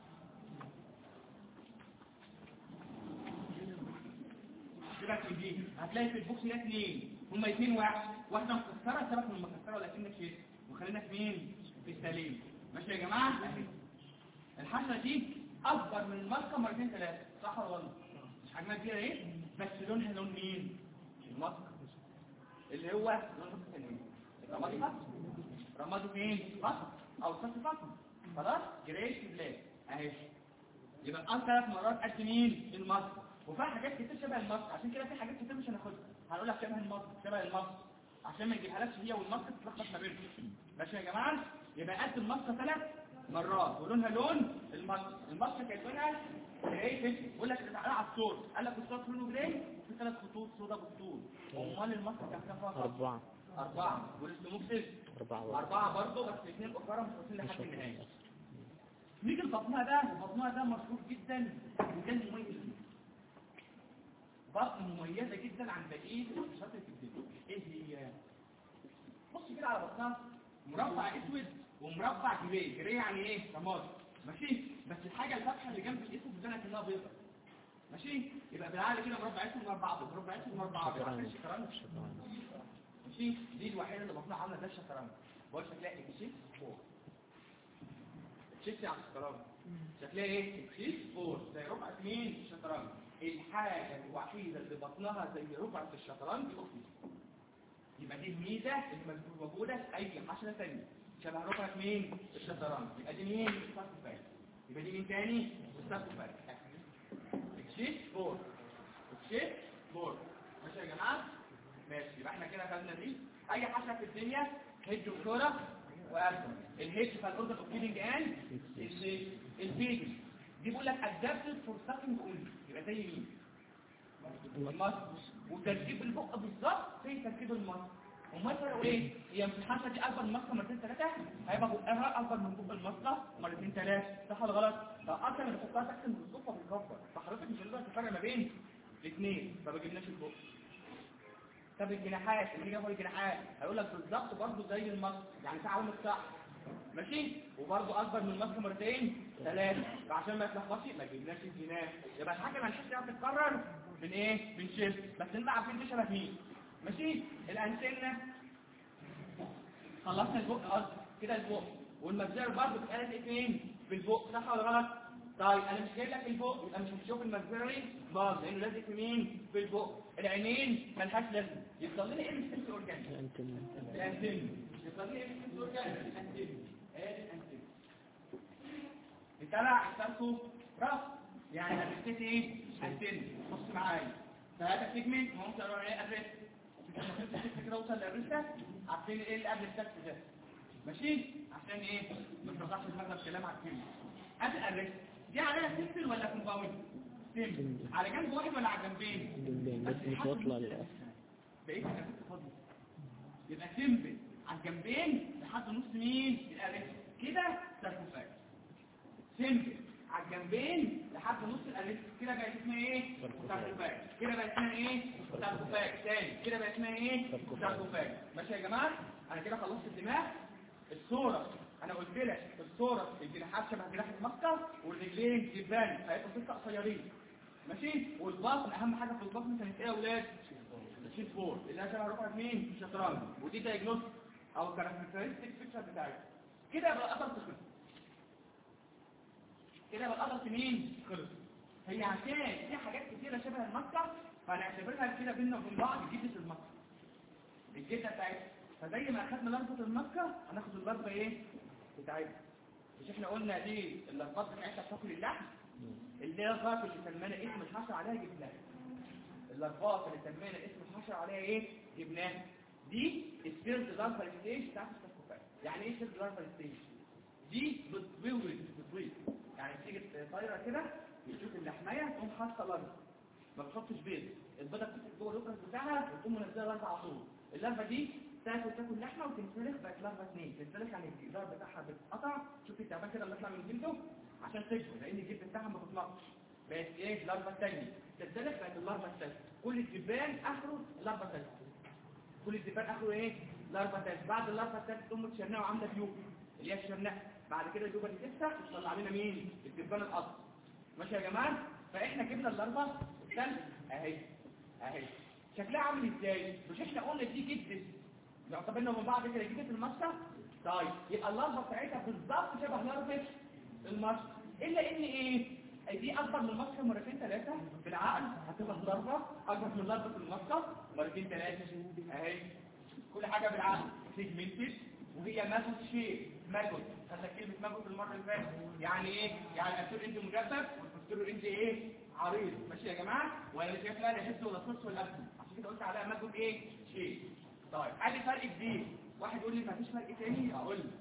دلوقتي دي هتلاقي في البوكس ده اثنين هما اثنين واحد واحده مكسره سبك من المكسره ولكنك شيء وخلينا في مين في السليم ماشي يا جماعه اهي الحشره دي اكبر من الماسكه مرتين ثلاثه صح ولا غلط مش حجمها كبيره ايه بس لونها لون مين الماسكه اللي هو لون السليم رمادي فاطمه رمادي فين فاطمه او صف فاطمه خلاص جريش بلاك اهي يبقى الان ثلاث مرات قد مين الماسكه وفيها حاجات كتير شبه الماسك عشان كده في حاجات كتير مش هناخدها هنقول لك شبه الماسك شبه الماسك عشان ما نجيبهالكش هي والماسك تتلخبط ما بينهم ماشي يا جماعه يبقى قد الماسك ثلاث مرات ولونها لون الماسك الماسك كانت لونها ايه كده بيقول لك تعالى على الصور قال لك الصور لونه جراي وفي ثلاث خطوط سودا بالطول امال الماسك كان كام خط اربعه اربعه والسموكسس اربعه اربعه برضه بس اثنين اخرى مش واصلين لحد النهايه نيجي لبطنها ده وبطنها ده مشهور جدا وده مميز بطن مميزة جدا عن بقية الشطر في الدنيا ايه هي بص كده على بطنها مربع اسود ومربع جري جري يعني ايه رمادي ماشي بس الحاجة الفتحة اللي جنب الاسود بتاعنا كلها بيضة ماشي يبقى بالعقل كده مربع اسود مربع ابيض مربع اسود مربع ابيض عشان الشطرنج ماشي دي الوحيدة اللي بطنها عاملة زي الشطرنج بقول شكلها اكسيس فور اكسيس على الشطرنج شكلها ايه اكسيس فور زي ربع مين الشطرنج الحاجة الوحيدة اللي بطنها زي ربع في الشطرنج الاخرى يبقى دي الميزة اللي مش موجودة في اي حشرة ثانيه شبه ربع مين الشطرنج يبقى دي مين الساركوفاج يبقى دي مين تاني الساركوفاج اكسيس فور اكسيس فور ماشي يا جماعة ماشي يبقى احنا كده خدنا دي اي حشرة في الدنيا هيد وكورة وأرسل الهيد في الاوردر اوف فيدنج اند الفيدنج دي بيقول لك adapted for sucking only يبقى زي مين المصر وتركيب البق بالظبط زي تركيب المصر امال فرقوا ايه؟ هي مش الحاسه دي اكبر من المسطره مرتين ثلاثه، هيبقى بقها اكبر من بق المسطره مرتين ثلاثه، صح ولا غلط؟ فاصلا اللي بتحطها تحت الميكروسكوب بتكبر، فحضرتك مش هتقدر تفرق ما بين الاثنين، فما جبناش البق. طب الجناحات اللي جابوا الجناحات هيقول لك بالظبط برضه زي المسطره، يعني في علامه صح ماشي، وبرضه اكبر من المسطره مرتين ثلاثه، فعشان ما يتلخبطش ما جبناش الجناح. يبقى الحاجه ما نحسش انها بتتكرر من ايه؟ من شيل، بس انت عارفين دي شبه مين؟ ماشي. الانتنه خلصنا البق قصدي كده البق، والمجزره برضه بتتقال فين؟ في البق، صح ولا غلط؟ طيب انا مش جايب لك البق يبقى مش هتشوف المجزري باظ لانه لازق في مين؟ في البق. العينين ملهاش لازمه، يفضل لنا ايه من السنس اورجانيك؟ الانتنه. الانتنه يفضل لنا ايه من السنس اورجانيك؟ الانتنه. ادي الانتنه بتلع السلكو راس، يعني هتكتب ايه؟ انتنه. بص معايا فهذا سيجمنت ممكن اقول عليه ادريس كده اوصل للرسه. عارفين ايه اللي قبل السكت ده؟ ماشي عشان ايه ما تضحش دماغنا بكلام على الكلمه. ادي الرسه دي عليها سيمبل ولا كومباوند؟ سيمبل. على جنب واحد ولا على جنبين؟ جنبين بس مش واصله للاخر. بقيت الرسه فاضيه يبقى سيمبل على الجنبين لحد نص مين؟ الرسه كده سيركوفاج. سيمبل على الجنبين لحد نص الالف كده بقت اسمها ايه؟ ساركوفاج. كده بقت اسمها ايه؟ ساركوفاج. تاني كده بقت اسمها ايه؟ ساركوفاج. ماشي يا جماعه؟ انا كده خلصت الدماغ. الصوره انا قلت لك الصوره الجناحات شبه جناح المسكر والرجلين جبان هيبقوا ستة قصيرين ماشي، والبطن اهم حاجه في البطن كانت ايه يا اولاد؟ شيت فور اللي هي شبه رقم مين؟ الشطرنج، ودي دايجنوز او كاركترستيك فيتشر بتاعتها. كده بقى قدر تخلص كده بقى قدرت مين؟ خلص. هي عشان في حاجات كتيرة شبه المسكر فهنعتبرها كده بيننا وبين بعض جدة المسكر الجدة بتاعتها. فزي ما اخدنا لربة المسكر هناخد اللربة ايه؟ بتاعتها. مش احنا قلنا دي اللربات بتاعتها بتاكل اللحم؟ اللي هي الربات اللي سمينا اسم الحشر عليها جبناها. اللربات اللي سمينا اسم الحشر عليها ايه؟ جبناها. دي السيرد لارفال ستيج بتاعت السكوفاج. يعني ايه سيرد لارفال ستيج؟ دي بتبيض بتبيض يعني تيجي طايره كده يشوف اللحميه تقوم حاطه لارفا، ما بتحطش بيض، البيضه بتفتح جوه اللوكس بتاعها وتقوم منزله لارفا على طول. اللارفا دي تاكل تاكل لحمه وتنسلخ بقت لارفا اثنين، تنسلخ يعني الجدار بتاعها بيتقطع. شوف التعبان كده اللي يطلع من جلده عشان تكبر لان الجلد بتاعها ما بتنقصش، بقت ايه؟ لارفا الثانيه تنسلخ بقت اللارفا الثالثه. كل الدبان اخره لارفا ثالثه، كل الدبان اخره ايه؟ لارفا ثالثه. بعد اللارفا الثالثه تقوم متشنقه وعامله بيوب اللي هي الشرنقه. بعد كده الجوبه دي تفتح وتطلع لنا مين؟ الدبان الاصفر. ماشي يا جماعه؟ فاحنا جبنا اللارفا الثالثه اهي اهي شكلها عامل ازاي؟ مش احنا قلنا دي جدة يعتبرنا من بعض كده جدة المسكر؟ طيب يبقى اللارفا بتاعتها بالظبط شبه لارفا المسكر، الا ان ايه؟ دي اكبر من المسكر مرتين ثلاثه. بالعقل هتبقى اللارفا اكبر من لارفا المسكر مرتين ثلاثه اهي. كل حاجه بالعقل سيجمنتد وهي ماجوت شيء. ماجوت خدنا كلمه ماجوت المره اللي فاتت يعني ايه؟ يعني الانتيريور اند مجبب والبوستيريور اند ايه؟ عريض. ماشي يا جماعه؟ ولا شايف لها لا حس ولا صوص ولا ابدا، عشان كده قلت عليها ماجوت ايه؟ شيء. طيب ادي فرق كبير. واحد يقول لي مفيش فرق تاني، اقول لك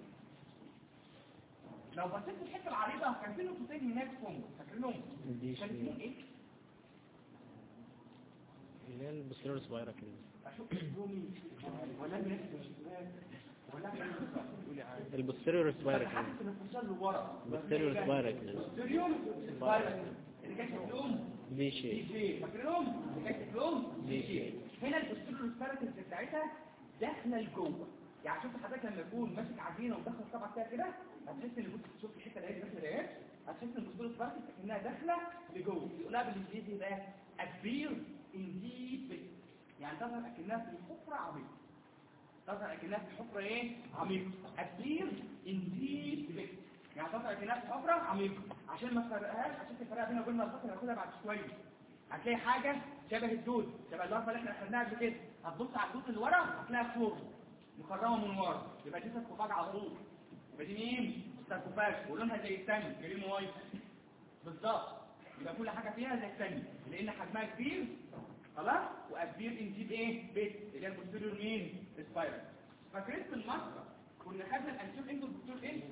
لو بصيت في الحته العريضه كان في نقطتين هناك فوق فاكرينهم؟ كان فيهم ايه؟ اللي هي البوستيريور سبايرا كده. اشوف اسمه ولا نفس ولا البوستيريور سبايرا كده. البوستيريور سبايرا كده. البوستيريور سبايرا اللي كانت لهم دي شيء. دي شيء فاكرينهم؟ اللي كانت لهم دي شيء. هنا البوستيريور سبايرا بتاعتها داخله لجوه. يعني شوف حضرتك لما يكون ماسك عجينه ودخل طبعا فيها كده هتحس ان بص شوف الحته اللي هي داخله اهي، هتحس ان البوستيريور سبايرا كانها داخله لجوه. يقولها بالانجليزي بقى ابير انديب، يعني تظهر اكنها في حفره عميقه. تظهر اكنها في حفره ايه؟ عميقه. ابير انديب يعني تظهر اكنها في حفره عميقه. عشان ما تفرقهاش، عشان تفرقها بينها وبين اللارفا اللي هناخدها بعد شويه، هتلاقي حاجه شبه الدود، شبه اللارفا اللي احنا اخدناها قبل كده. هتبص على الدود اللي ورا هتلاقيها فوق مخرمه من ورا، يبقى دي ساركوفاج على طول. يبقى دي مين؟ ساركوفاج ولونها زي الثاني جرين وايت بالظبط. يبقى كل حاجه فيها زي الثاني لان حجمها كبير خلاص. وابير انجيب ايه؟ بيت اللي هي البوستيريور مين؟ سبايرال. فاكرين في المسطره كنا خدنا الانشوف انتو البوستيريور ايه؟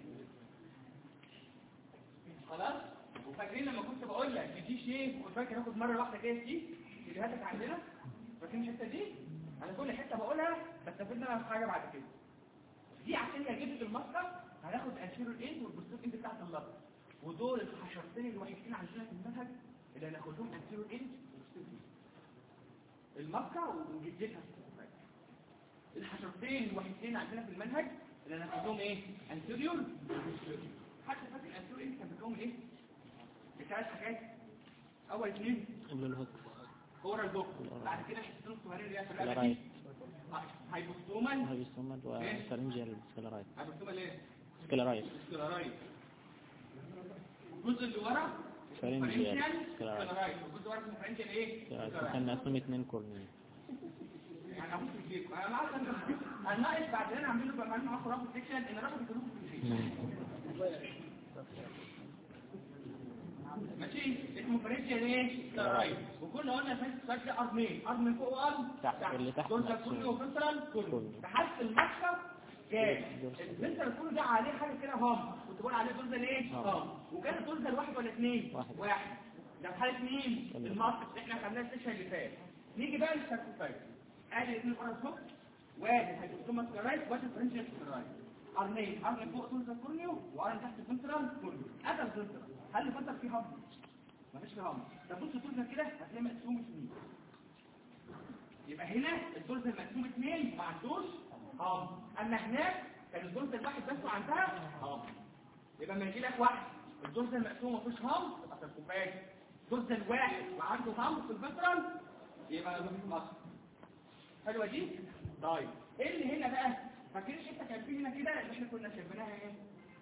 خلاص. وفاكرين لما كنت بقول لك دي شيء كنت فاكر هاخد مره واحده كده دي فيديوهاتك عندنا؟ فاكرين الحته دي؟ انا كل حته بقولها بستفيد منها في حاجه بعد كده. دي عشان اجيب المسقط هناخد انتيريور اند والبوستيريور اند بتاعت اللفظ، ودول الحشرتين الوحيدين عندنا في المنهج اللي هناخدهم انتيريور اند وبوستيريور اند. المسقط وجدتها الحشرتين الوحيدين عندنا في المنهج اللي هناخدهم ايه؟ انتيريور وبوستيريور. حتى فاكر الانتيريور اند كان بيكون ايه؟ بثلاث حاجات. اول اثنين الهوك كورة البوك، بعد كده حسين الصغيرين اللي هي في الرقبة دي هايبوستومال هايبوستومال وفرنجيال سكلرايت. هايبوستومال ايه؟ سكلرايت سكلرايت. الجزء اللي ورا فرنجيال سكلرايت. والجزء اللي ورا اسمه فرنجيال ايه؟ كان نقسم اثنين كورنيا. يعني ابص في الجيب انا عارف ان انا ناقص بعد كده اعمل له بقى معاه خرافه سيكشن ان رقم الفلوس في الجيب. ماشي اسمه فرنجيال ايه؟ سكلرايت. وكل قلنا فاش شكل ارمين ارم من فوق وارم تحت اللي تحت دول كله وفنترال كله تحت المشرب جاي الفنترال كله ده عليه حاجه كده هم كنت بقول عليه دول ايه هم وكان الدول ده واحد ولا اثنين واحد واحد ده في حاله مين المصل اللي احنا خدناه السيشن اللي فات. نيجي بقى للسيركوفاج ادي اثنين اوراسوك واحد هيبقى سكرايت واحد فرنجيال سكرايت ارمين ارم فوق دول كله وارم تحت الفنترال كله ادي الفنترال. هل الفنترال فيه هم؟ مفيش فيه هم. طب بص طولنا كده هتلاقي مقسوم اثنين. يبقى هنا الدرز المقسوم اثنين ما عندوش هم. اما هناك كان الدرز الواحد بس عندها هم. يبقى لما يجي لك واحد الدرز المقسوم ما فيهوش هم تبقى سيركوفاج. الدرز الواحد وعنده هم في الفنترال يبقى ده في مصر. حلوه دي؟ طيب ايه اللي هنا بقى؟ فاكرين الحته كان في هنا كده اللي احنا كنا شايفينها ايه؟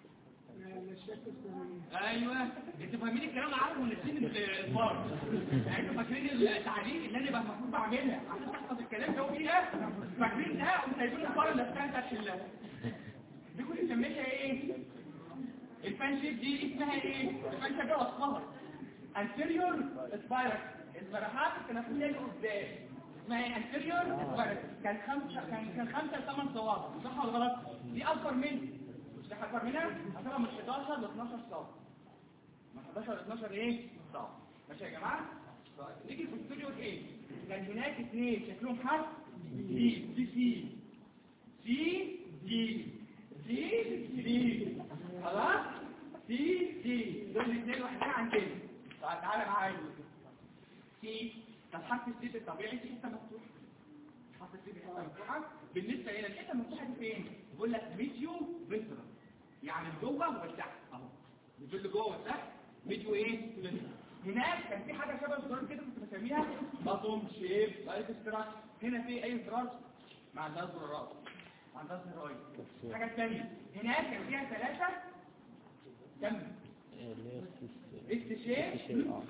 ايوه انتوا فاهمين الكلام عارف ونسين الفار. يعني انتوا فاكرين التعليق اللي انا بقى المفروض بعملها عشان تحفظ الكلام ده وفيها فاكرين ده وسايبين الفار اللي بتاعت الشله دي كنت سميتها ايه؟ الفانشيب دي اسمها ايه؟ الفانشيب ده وصفها anterior spirus الجراحات التنفسيه اللي قدام اسمها anterior spirus. كان خمسه كان كان خمسه لثمان صوابع صح ولا غلط؟ دي اكبر من مش اكبر منها هتبقى من حداشر ل اتناشر صابع. من حداشر ل اتناشر ايه؟ صابع. ماشي يا جماعه؟ نيجي في الاستوديو ايه؟ كان هناك اثنين شكلهم حرف دي دي سي سي دي سي دي خلاص؟ سي دي دول الاثنين واحدين عن كده. طيب تعالى معايا سي طب حرف السي الطبيعي في حته مفتوحه. حرف السي في حته مفتوحه بالنسبه هنا الحته المفتوحه دي فين؟ بقول لك ميديو فينترال يعني جوه والتحت اهو بتقول لي جوه والتحت ميديو ايه فينترال. هناك كان في حاجه شبه الزرار كده كنت بسميها باتوم شيب لايك ستراكشر. هنا في اي زرار ما عندهاش زرارات ما عندهاش زراير. حاجه ثانيه هناك كان فيها ثلاثه كم اس شيب اه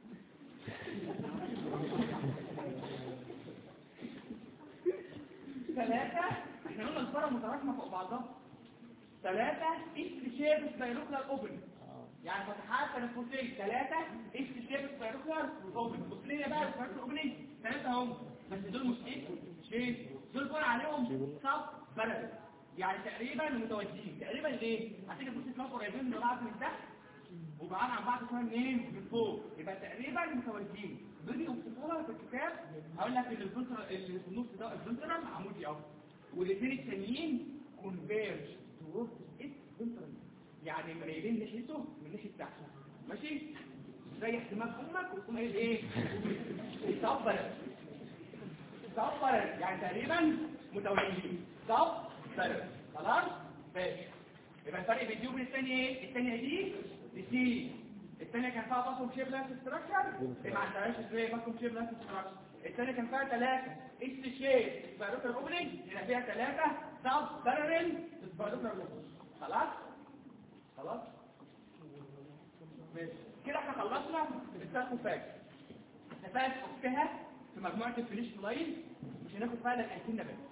ثلاثه احنا قلنا الفرع متراكمه فوق بعضها. ثلاثة اس شيب سبايروكلر اوبن يعني فتحات تنفسيه. ثلاثة اس شيب سبايروكلر اوبن. بص لي بقى السبايروكلر اوبن ثلاثة هم بس دول مش ايه شيب دول بقى عليهم سب بارل يعني تقريبا متوازيين تقريبا ليه؟ عشان تبص تلاقوا قريبين من بعض من تحت وبعاد عن بعض شويه منين؟ من فوق يبقى تقريبا متوازيين. دول يوصفوها في الكتاب هقول لك ان الفنترال اللي في النص ده الفنترال عمودي اهو والاثنين الثانيين كونفيرج توورد ات فنترال يعني مايلين ناحيته من ناحيه تحت. ماشي؟ ريح دماغ امك وتقوم قايل ايه؟ صبر صبر يعني تقريبا متوازيين صبر خلاص؟ ماشي يبقى الفرق بين دي وبين الثانيه ايه؟ الثانيه دي سي الثانيه كان فيها باكوم شيب لاس ستراكشر ما عندهاش ازاي باكوم شيب لاس ستراكشر. الثانيه كان فيها ثلاثه اس شيب سبايروكلر اوبننج هنا فيها ثلاثه سب بارل سبايروكلر اوبننج. خلاص خلاص ماشي كده احنا خلصنا السيركوفاج. نفاس اختها في مجموعه الفينيش لاين مش هناخد فيها الا الانتين بس.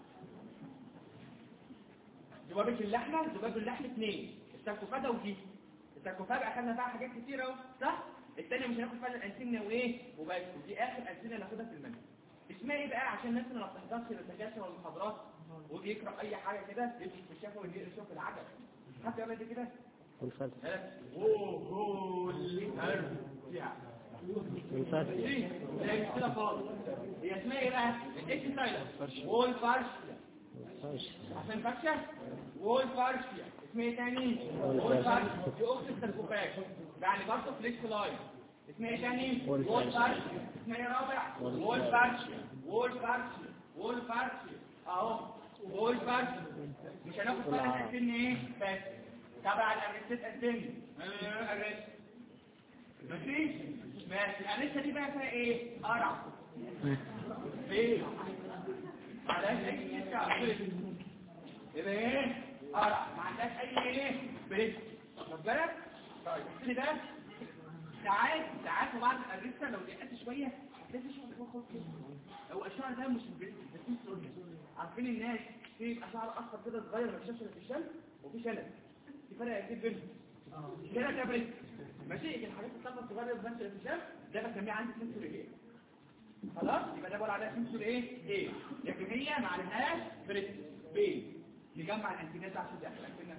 ذبابه اللحمه ذباب اللحم اثنين السيركوفاج ودي السيركوفاج اخذنا فيها حاجات كتير اهو صح. الثانيه مش هناخد فيها الانتين وايه وبس ودي اخر انتين ناخدها في المنهج. اسمها ايه بقى عشان الناس اللي ما بتحضرش السكاشن والمحاضرات ودي يقرا اي حاجه كده يمشي في الشافه ويشوف العجب حتى يعمل دي كده والفلسفه اوه هو اللي هرب يعني والفلسفه كده خالص. هي اسمها ايه بقى؟ الاكس سايلنت وول فارشيا. عشان فارشيا وول فارشيا اسمها ايه تاني؟ وول فارشيا دي اخت السلكوفاج يعني برضه فليكس لاين. اسمها ايه تاني؟ وول فارشيا. اسمها ايه رابع؟ وول فارشيا وول فارشيا وول فارشيا اهو وول فارشيا. مش هناخد بالك قدن ايه بس تبع الارستات قدن ارست ماشي ماشي. الارسته دي بقى فيها ايه؟ قرع ايه؟ معلهاش اي سكه يبقى ايه؟ قرع ما عندهاش اي ايه؟ بريد. خد بالك؟ طيب ابتدي بقى ساعات ساعات في بعض الارسته لو دققت شويه هتلاقي شعر فوق خالص كده. هو الشعر ده مش بريد بس انتوا قلنا عارفين الناس في يبقى شعر اصفر كده صغير ما بيشوفش في الشمس وفي شنب في فرق كبير بينهم. كده ده بريد ماشي. الحاجات الصفرا الصغيره اللي بتنشر في الشمس ده بسميه عندي سنسور ايه. خلاص يبقى ده بقول عليها سنسور ايه ايه لكن هي ما عليهاش بريد بين. نجمع الانتيجات عشان دي احسن كده.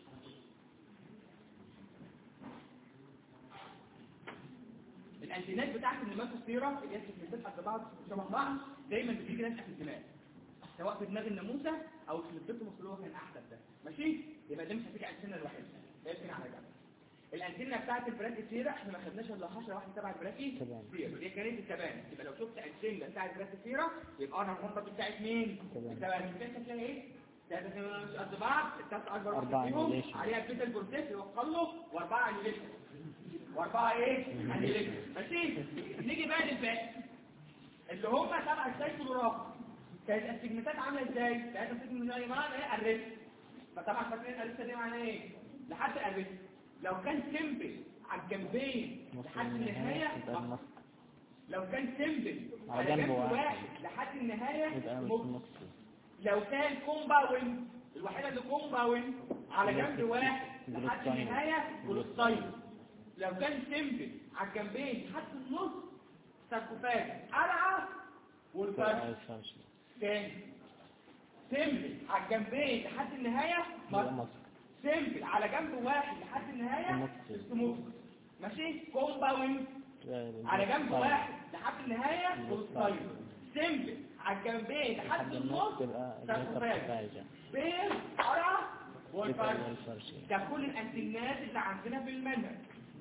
الانتيجات بتاعت النيماتوسفيرا اللي هي السيجمنتات قد بعض شبه بعض دايما بتيجي لازقه في الدماغ سواء في دماغ الناموسه او في البيتوموس اللي هو كان احسن ده ماشي. يبقى ده مش هتيجي على السنه الوحيده لكن على جنب. الانتنه بتاعت البراكيسيرا احنا ما خدناش الا حشره واحده تبع البراكيسيرا دي كانت التبان. يبقى لو شفت انتنه بتاعت البراكيسيرا يبقى انا الخطه بتاعت مين؟ التبان. كانت فيها ايه؟ ثلاثه قد بعض الثلاث اكبر واحد فيهم عليها البيتا البروتيس يوصل له واربعه انيليشن واربعه ايه؟ انيليشن ماشي. نيجي بقى للباقي اللي هم تبع السايكلوراف. كانت السيجمنتات عامله ازاي؟ كانت السيجمنتات يا جماعه ايه؟ الريست. فطبعا فاكرين الريست دي معناها ايه؟ لحد الريست. لو كان سيمبل على الجنبين لحد النهايه لو كان سيمبل على جنب واحد لحد النهايه ممكن. لو كان كومباوند الوحيده اللي كومباوند على جنب واحد لحد النهايه جلوستاين. لو كان سيمبل على الجنبين لحد النص ساركوفاج قلعه والفرش تاني. سيمبل على الجنبين لحد النهايه مصر. سيمبل على جنب واحد لحد النهايه سموث ماشي. كومباوند على جنب واحد لحد النهايه جلوستاين. سيمبل على الجنبين لحد النص ساركوفاج بين قرعه والفرش. ده كل الانتنات اللي عندنا في المنهج.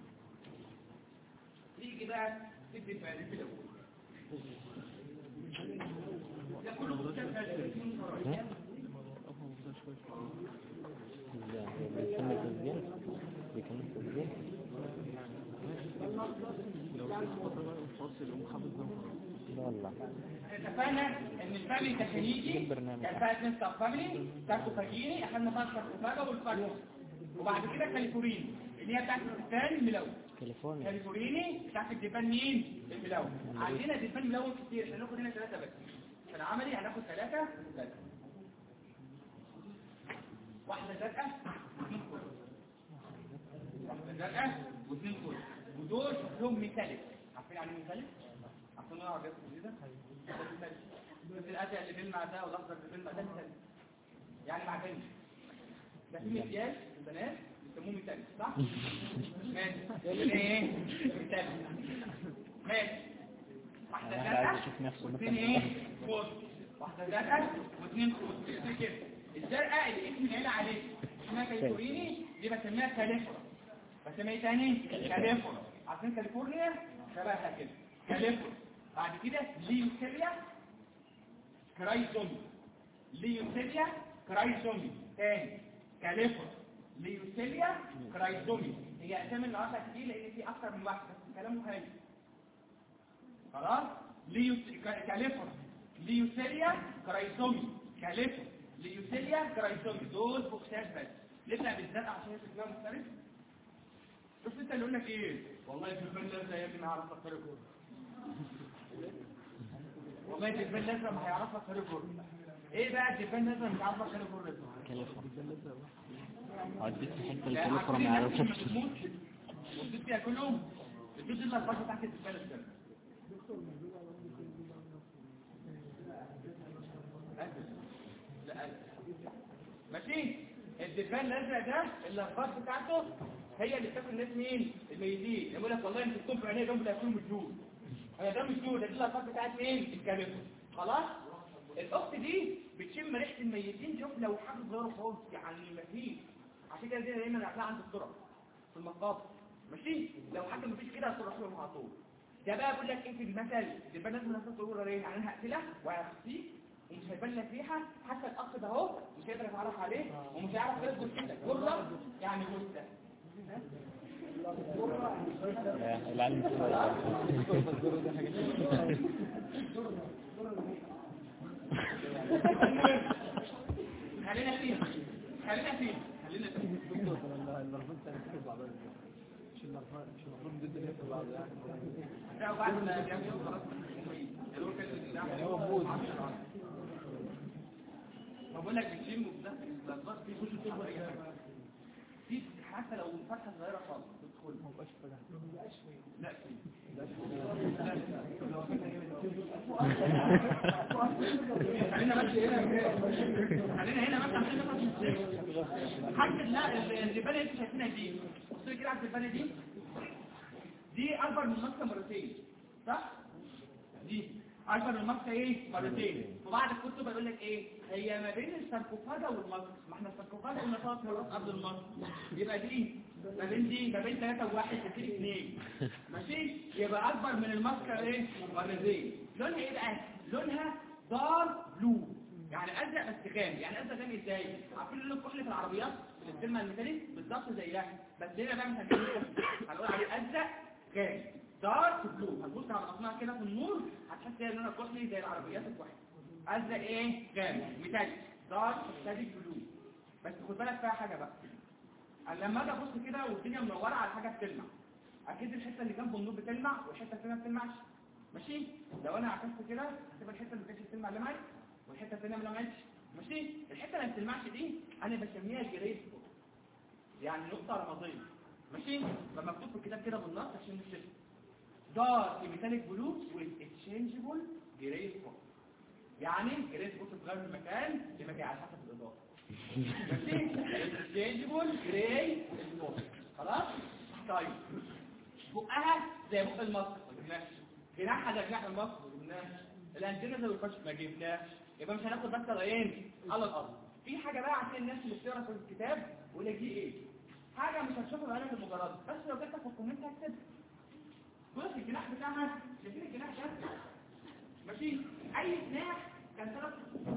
نيجي بقى ندي فعاليه في الاول. ده كله مختلف اتفقنا ان الفاميلي تخيلي كان فيها اثنين سب فاميلي ساركوفاجيني اخذنا فيها الساركوفاجا والفرش وبعد كده كاليفوريني اللي هي بتاعت الدفان الملون. كاليفوريني بتاعت الدفان مين؟ الملون. عندنا دفان ملون كتير احنا هناخد هنا ثلاثه بس. في العملي هناخد ثلاثه بس. واحده زرقاء واثنين كل واحده زرقاء واثنين كل ودول لهم ميتاليك. عارفين يعني ايه ميتاليك؟ عارفين نوع جاز جديده؟ ده ميتاليك. بس الازرق اللي بيلمع ده والاخضر اللي بيلمع ده ميتاليك يعني معدني. ده في مكياج البنات يسموه ميتاليك صح؟ ماشي. ايه؟ ميتاليك ماشي. واحده زرقاء واثنين ايه؟ كل واحده زرقاء واثنين كل كده. الزرقاء اللي اسم العيله عليه اسمها كاليفوريني دي بسميها كاليفورا. بسميها ايه تاني؟ كاليفورا. عارفين كاليفورنيا شبهها كده كاليفورا. بعد كده ليوسيليا كرايزومي. ليوسيليا كرايزومي تاني كاليفورا ليوسيليا كرايزومي. هي اسامي النهارده كتير لان في اكتر من واحد بس كلامه هاي. خلاص ليوس كاليفورا ليوسيليا كرايزومي كاليفورا ليوسيليا كرايزومي دول بوكسات بس. نبدا بالزرقاء عشان شكلها مختلف. شوف انت اللي يقول لك ايه والله الدبان الازرق يا ابني ما هيعرف الطريق كله. والله الدبان الازرق ما هيعرف الطريق كله. ايه بقى الدبان الازرق مش عارف الطريق كله؟ كاليفورا عديت حته الكاليفورا ما يعرفش. وصلت فيها كلهم الجزء اللي الفرق تحت الدبان الازرق. لا ماشي. الدبان الازرق ده اللخبطه بتاعته هي اللي بتاكل الناس مين؟ الميتين. يقول لك والله انتوا بتكونوا في عينيه جنب الاكل والجود هي ده مش دول، ده دي الألفاظ بتاعت مين؟ الكاليفورا. خلاص؟ الأخت دي بتشم ريحة الميتين. شوف لو حاجة صغيرة خالص يعني مفيش، عشان كده دي دايما هتلاقيها عند الطرق في المقابر. ماشي؟ لو حاجة مفيش كده هتروح لهم على طول. ده بقى بقول لك ايه في المثل؟ يبقى لازم نفسك تقول ليه؟ يعني انا هقتلها وهخفيه ومش هيبان لك ريحه، حتى الاخ ده اهو مش هيقدر يتعرف عليه ومش هيعرف يرد جثتك. جره يعني جثه. العلم خلينا فيه خلينا فيه خلينا فيه مش المفروض مش المفروض ضد اللي في بعض يعني لا وبعد ما بيعمل خلاص يعني هو موجود. ما بقول لك بتشم وبنفس الضغط في كل شيء اي حاجه في حتى لو فتحه صغيره خالص تدخل ما بقاش فتح ما بقاش لا خلينا بس هنا خلينا هنا بس عشان نفهم حاجه. لا البانه اللي شايفينها دي بص كده على البانه دي دي اكبر من المسكه مرتين صح؟ دي اكبر من المسكه ايه مرتين. وبعد الكتب يقول لك ايه هي ما بين الساركوفاجا والمسك. ما احنا الساركوفاجا قلنا ثلاث مرات قبل المسك، يبقى دي ما بين دي ما بين ثلاثة وواحد وفي اثنين. ماشي؟ يبقى اكبر من المسكه ايه مرتين. لونها ايه بقى؟ لونها دار بلو يعني ازرق بس غامق. يعني ازرق غامق ازاي؟ عارفين اللون الكحلي في العربيات في الكلمه المثاليه بالظبط زيها، بس هنا بقى مش هنقول عليه ازرق غامق دارك بلو. هتبص على الاصناع كده في النور هتحس ان لونها كحلي زي العربيات الكحلي. ازرق ايه غامق ميتاليك دارك ميتاليك بلو. بس خد بالك فيها حاجه بقى، انا لما اجي ابص كده والدنيا منوره على حاجه بتلمع اكيد الحته اللي جنب النور بتلمع والحته الثانيه ما بتلمعش. ماشي؟ لو انا عكست كده هتبقى الحته اللي كانت بتلمع لمعت والحته الثانيه ما لمعتش. ماشي؟ الحته اللي ما بتلمعش دي انا بسميها جريس يعني نقطه رماديه. ماشي؟ فمكتوب في الكتاب كده بالنص عشان نشوف دار ميتاليك بلو والتشينجبل جريس بوك. يعني جريس بوك بتغير من مكان لمكان على حسب الاضاءه. ماشي؟ التشينجبل جريس بوك. خلاص؟ طيب بقها زي بق المصر ما جبناش، جناحها زي جناح المصر ما جبناش، الانتنه زي القش ما جبناش. يبقى مش هناخد بس العين على الارض. في حاجه بقى عشان الناس اللي بتقرا في الكتاب ولا دي ايه حاجه مش هتشوفها بعينك المجرد، بس لو جبتها في الكومنت هكتب بص الجناح بتاعها. شايفين الجناح ده؟ ماشي؟ اي جناح كان ثلاث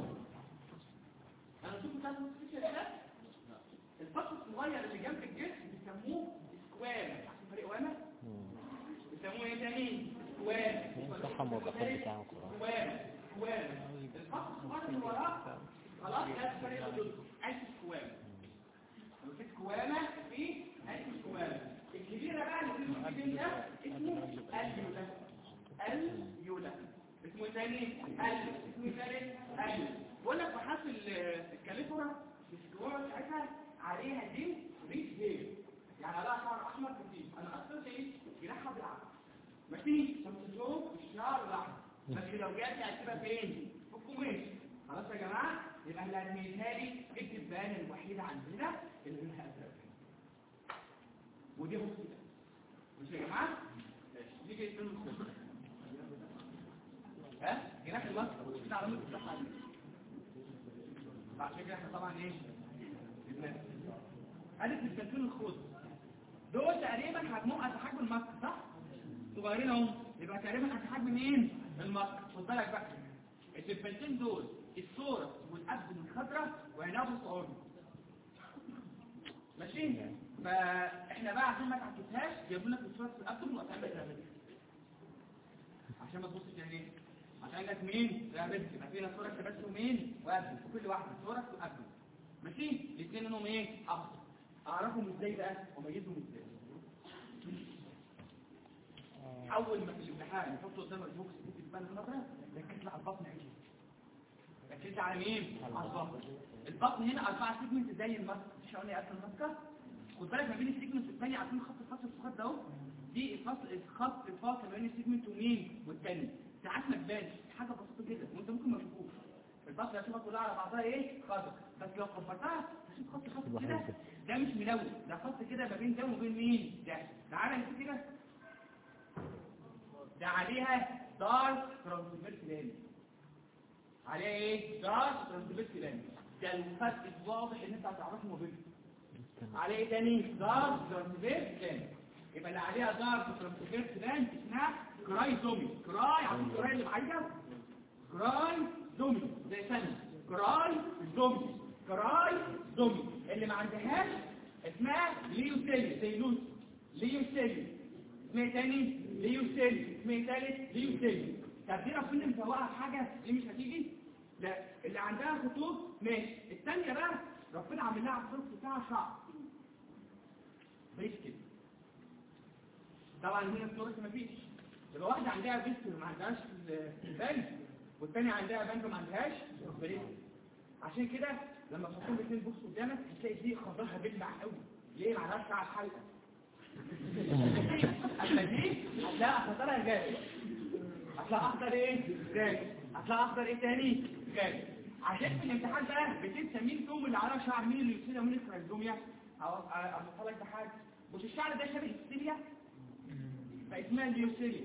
انا شوفوا ثلاث سبيشال ده الفص الصغير اللي جنب الجسم بيسموه سكوام. عارفين فريق وانا بيسموه ايه تاني؟ سكوام. صح الموضوعات بتاعه سكوام سكوام الفص الصغير اللي وراه خلاص ده فريق ضد اي سكوام. في سكوامه في اي سكوامه الكبيره بقى اللي في الجسم ده اسمه اليولا. اليولا اسمه ثاني ال اسمه ثالث ال. بقول لك بحث الكاليفورا السكوامه بتاعتها عليها دي ريش هير يعني عليها شعر احمر كتير. انا اصلا ايه جناحها بالعكس. ماشي؟ تشوف الشعر الاحمر بس لو جات هتبقى فين؟ في الكوميش. خلاص يا جماعه؟ يبقى اللي هتميزها لي اكتب البيان الوحيده عندنا اللي لونها ازرق ودي بص كده. مش يا جماعه؟ ماشي نيجي نستلم الخط. ها؟ جناح المصر كده علامه الصحه عليه. عشان كده احنا طبعا ايه؟ جبناه. قالت التلفون الخوص دول تقريبا هتموق على حجم الماسك صح؟ صغيرين اهو يبقى تقريبا على حجم مين؟ الماسك. خد بالك بقى التلفونتين دول الصوره والابد الخضراء وعينها بالصعود. ماشي؟ فاحنا بقى عشان ما تعكسهاش جايبوا لك الصوره في الابد وهتعمل رابط عشان ما تبصش يعني عشان لك مين؟ رابط يبقى فينا صوره تبسم مين؟ وابد كل واحده صوره وابد. ماشي؟ الاثنين منهم ايه؟ افضل. اعرفهم ازاي بقى واميزهم ازاي؟ اول ما في الامتحان يحطوا قدامك بوكس تكتب بان خضراء ركز على البطن عجل. ركز على مين؟ على البطن. البطن هنا اربعه سيجمنت زي الماسك. مش هقول لي اصل الماسكه خد بالك ما بين السيجمنت الثاني عارفين خط الفصل الصغير ده اهو دي الفصل الخط الفاصل ما بين السيجمنت ومين والثاني. ساعات ما تبانش حاجه بسيطه جدا وانت ممكن ما تشوفوش. الفصل هتشوفها كلها على بعضها ايه؟ خضر بس لو كبرتها هتشوف خط خط كده ده مش ملون ده خط كده ما بين ده وبين مين؟ ده تعالى نشوف كده ده عليها دارك ترانسفيرس لاين. عليها ايه؟ دارك ترانسفيرس لاين. ده الفرق الواضح ان انت هتعرفه ما بينهم. عليها ايه تاني؟ دارك ترانسفيرس لاين. يبقى اللي عليها دارك ترانسفيرس لاين اسمها كرايزومي. كراي عارفين كراي اللي بعيده؟ كراي زومي زي ثانيه. كراي زومي كراي زومي. اللي ما عندهاش اسمها ليوسيلي زي لوسي. ليوسيلي اسمها تاني ليوسيلي. اسمها تالت ليوسيلي. طب دي ربنا مسوقها حاجه دي مش هتيجي؟ لا اللي عندها خطوط ماشي. الثانيه بقى ربنا عامل لها على الخط بتاعها شعر بريس كده. طبعا هنا الصوره مفيش. يبقى واحده عندها بيست وما عندهاش بند، والثانيه عندها بند وما عندهاش بريس. عشان كده لما تحطهم الاثنين بوكس قدامك هتلاقي دي خضرها بيلمع قوي. ليه؟ ما عندهاش شعر حلقه. اما دي هتلاقي خضرها جامد. هتلاقي اخضر ايه؟ جامد. هتلاقي اخضر ايه تاني؟ جامد. عشان في الامتحان بقى بتنسى مين فيهم اللي عليها شعر، مين اللي يصير ومين الكرايزوميا. اوضحها لك بحاجه. مش الشعر ده شبه السيليا؟ فاسمها ليوسيليا.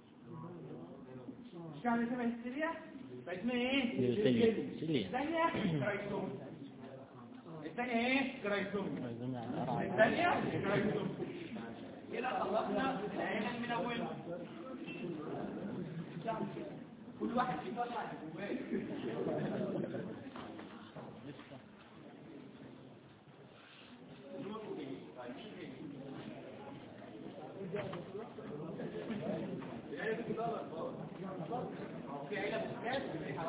الشعر ده شبه السيليا فاسمها ايه؟ ليوسيليا. الثانيه كرايزوميا. الثانيه ايه؟ كرايزوميا. الثانيه كرايزوميا. كده خلصنا العينه من اولها. كل واحد يطلع اللي جواه. في عيله بسكات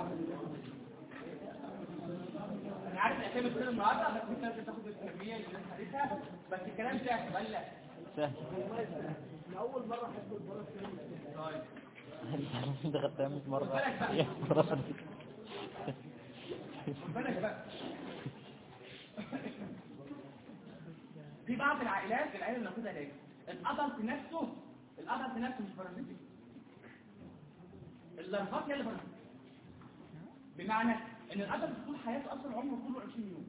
انا عارف الاسامي كل النهارده بس انت لازم تاخد التربيه اللي الناس خدتها. بس الكلام سهل ولا سهل؟ من اول مره حصل البرد طيب انت خدتها مية مرة. بالك بقى. في بعض العائلات العائله اللي ناخدها ليه الادلت نفسه الادلت نفسه مش بارازيتي. اللارفات هي اللي بارازيتي. بمعنى ان الادلت طول حياته اصلا عمره كله عشرين يوم.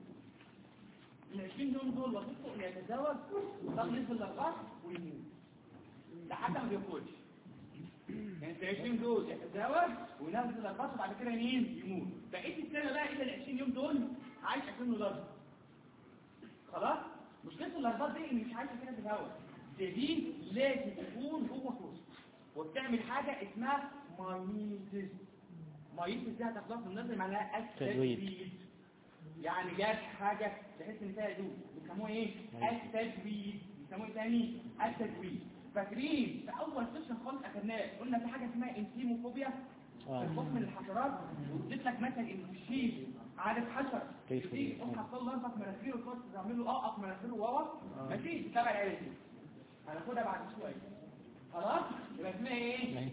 ال عشرين يوم دول وظيفته انه يتزوج ويخلف اللارفات ويموت. ده حتى ما بياكلش. يعني ال عشرين دول يتزوج وينزل اللارفات وبعد كده مين يموت. بقيه السنه بقى الا ال عشرين يوم دول عايش اكنه لارفا. خلاص؟ مشكله اللارفات دي ان مش عايشه كده في الهواء. دي, دي لازم تكون جوه كوست وبتعمل حاجه اسمها مايميتس. مايميتس دي هتاخدها في النظر معناها التجويد. يعني جات حاجه تحس ان فيها دوب بيسموها ايه؟ التجويد. بيسموه تاني التجويد. فاكرين في اول سيشن خالص اخدناه قلنا في حاجه اسمها انسيموفوبيا في الخوف من الحشرات. واديت لك مثلا ان الشيل عارف حشر تيجي تقوم حاطه له لمبه مناخيره وتقعد تعمل له اقط مناخيره واوا ماشي تبع العيله دي. هناخدها بعد شويه. خلاص يبقى اسمها ايه؟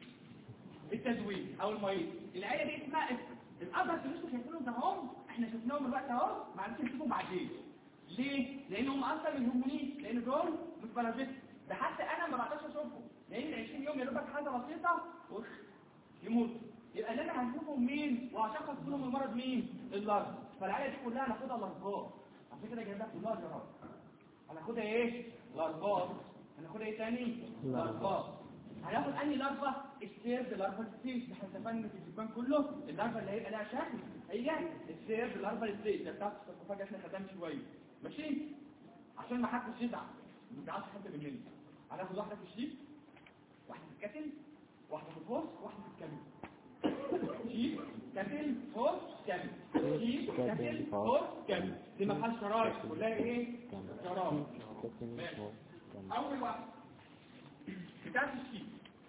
التزويد او المريض. العيله دي اسمها الابرز اللي انتوا شايفينهم ده اهو احنا شفناهم دلوقتي اهو ما عرفناش نشوفهم بعدين. ليه؟ لانهم اصلا ما يهمنيش لان دول مش بارازيت. ده حتى انا ما بقدرش اشوفهم لان عشرين يوم يا دوبك حاجه بسيطه يموت. يبقى اللي انا هنشوفهم مين وهشخص فيهم المرض مين؟ اللارج. فالعيله دي كلها هناخدها لارجات. عشان كده جايبها كلها جرات. هناخدها ايه؟ لارجات. هناخدها ايه تاني؟ لارجات. هناخد انهي لارفا؟ السيرد لارفا ستيج. احنا اتفقنا في الجبان كله اللارفا اللي هيبقى لها شكل هي السيرد لارفا ستيج. ده بتاعت السرطان احنا خدناها شويه ماشي عشان ما حدش يزعل. ما تزعلش حد مننا. هناخد واحده في الشيب واحده في الكتل واحده في الفوس واحده في الكامل. شيب كتل فوس كامل. شيب كتل فوس كامل. دي ما فيهاش شرايط كلها ايه؟ شرايط. اول واحده بتاعت الشيب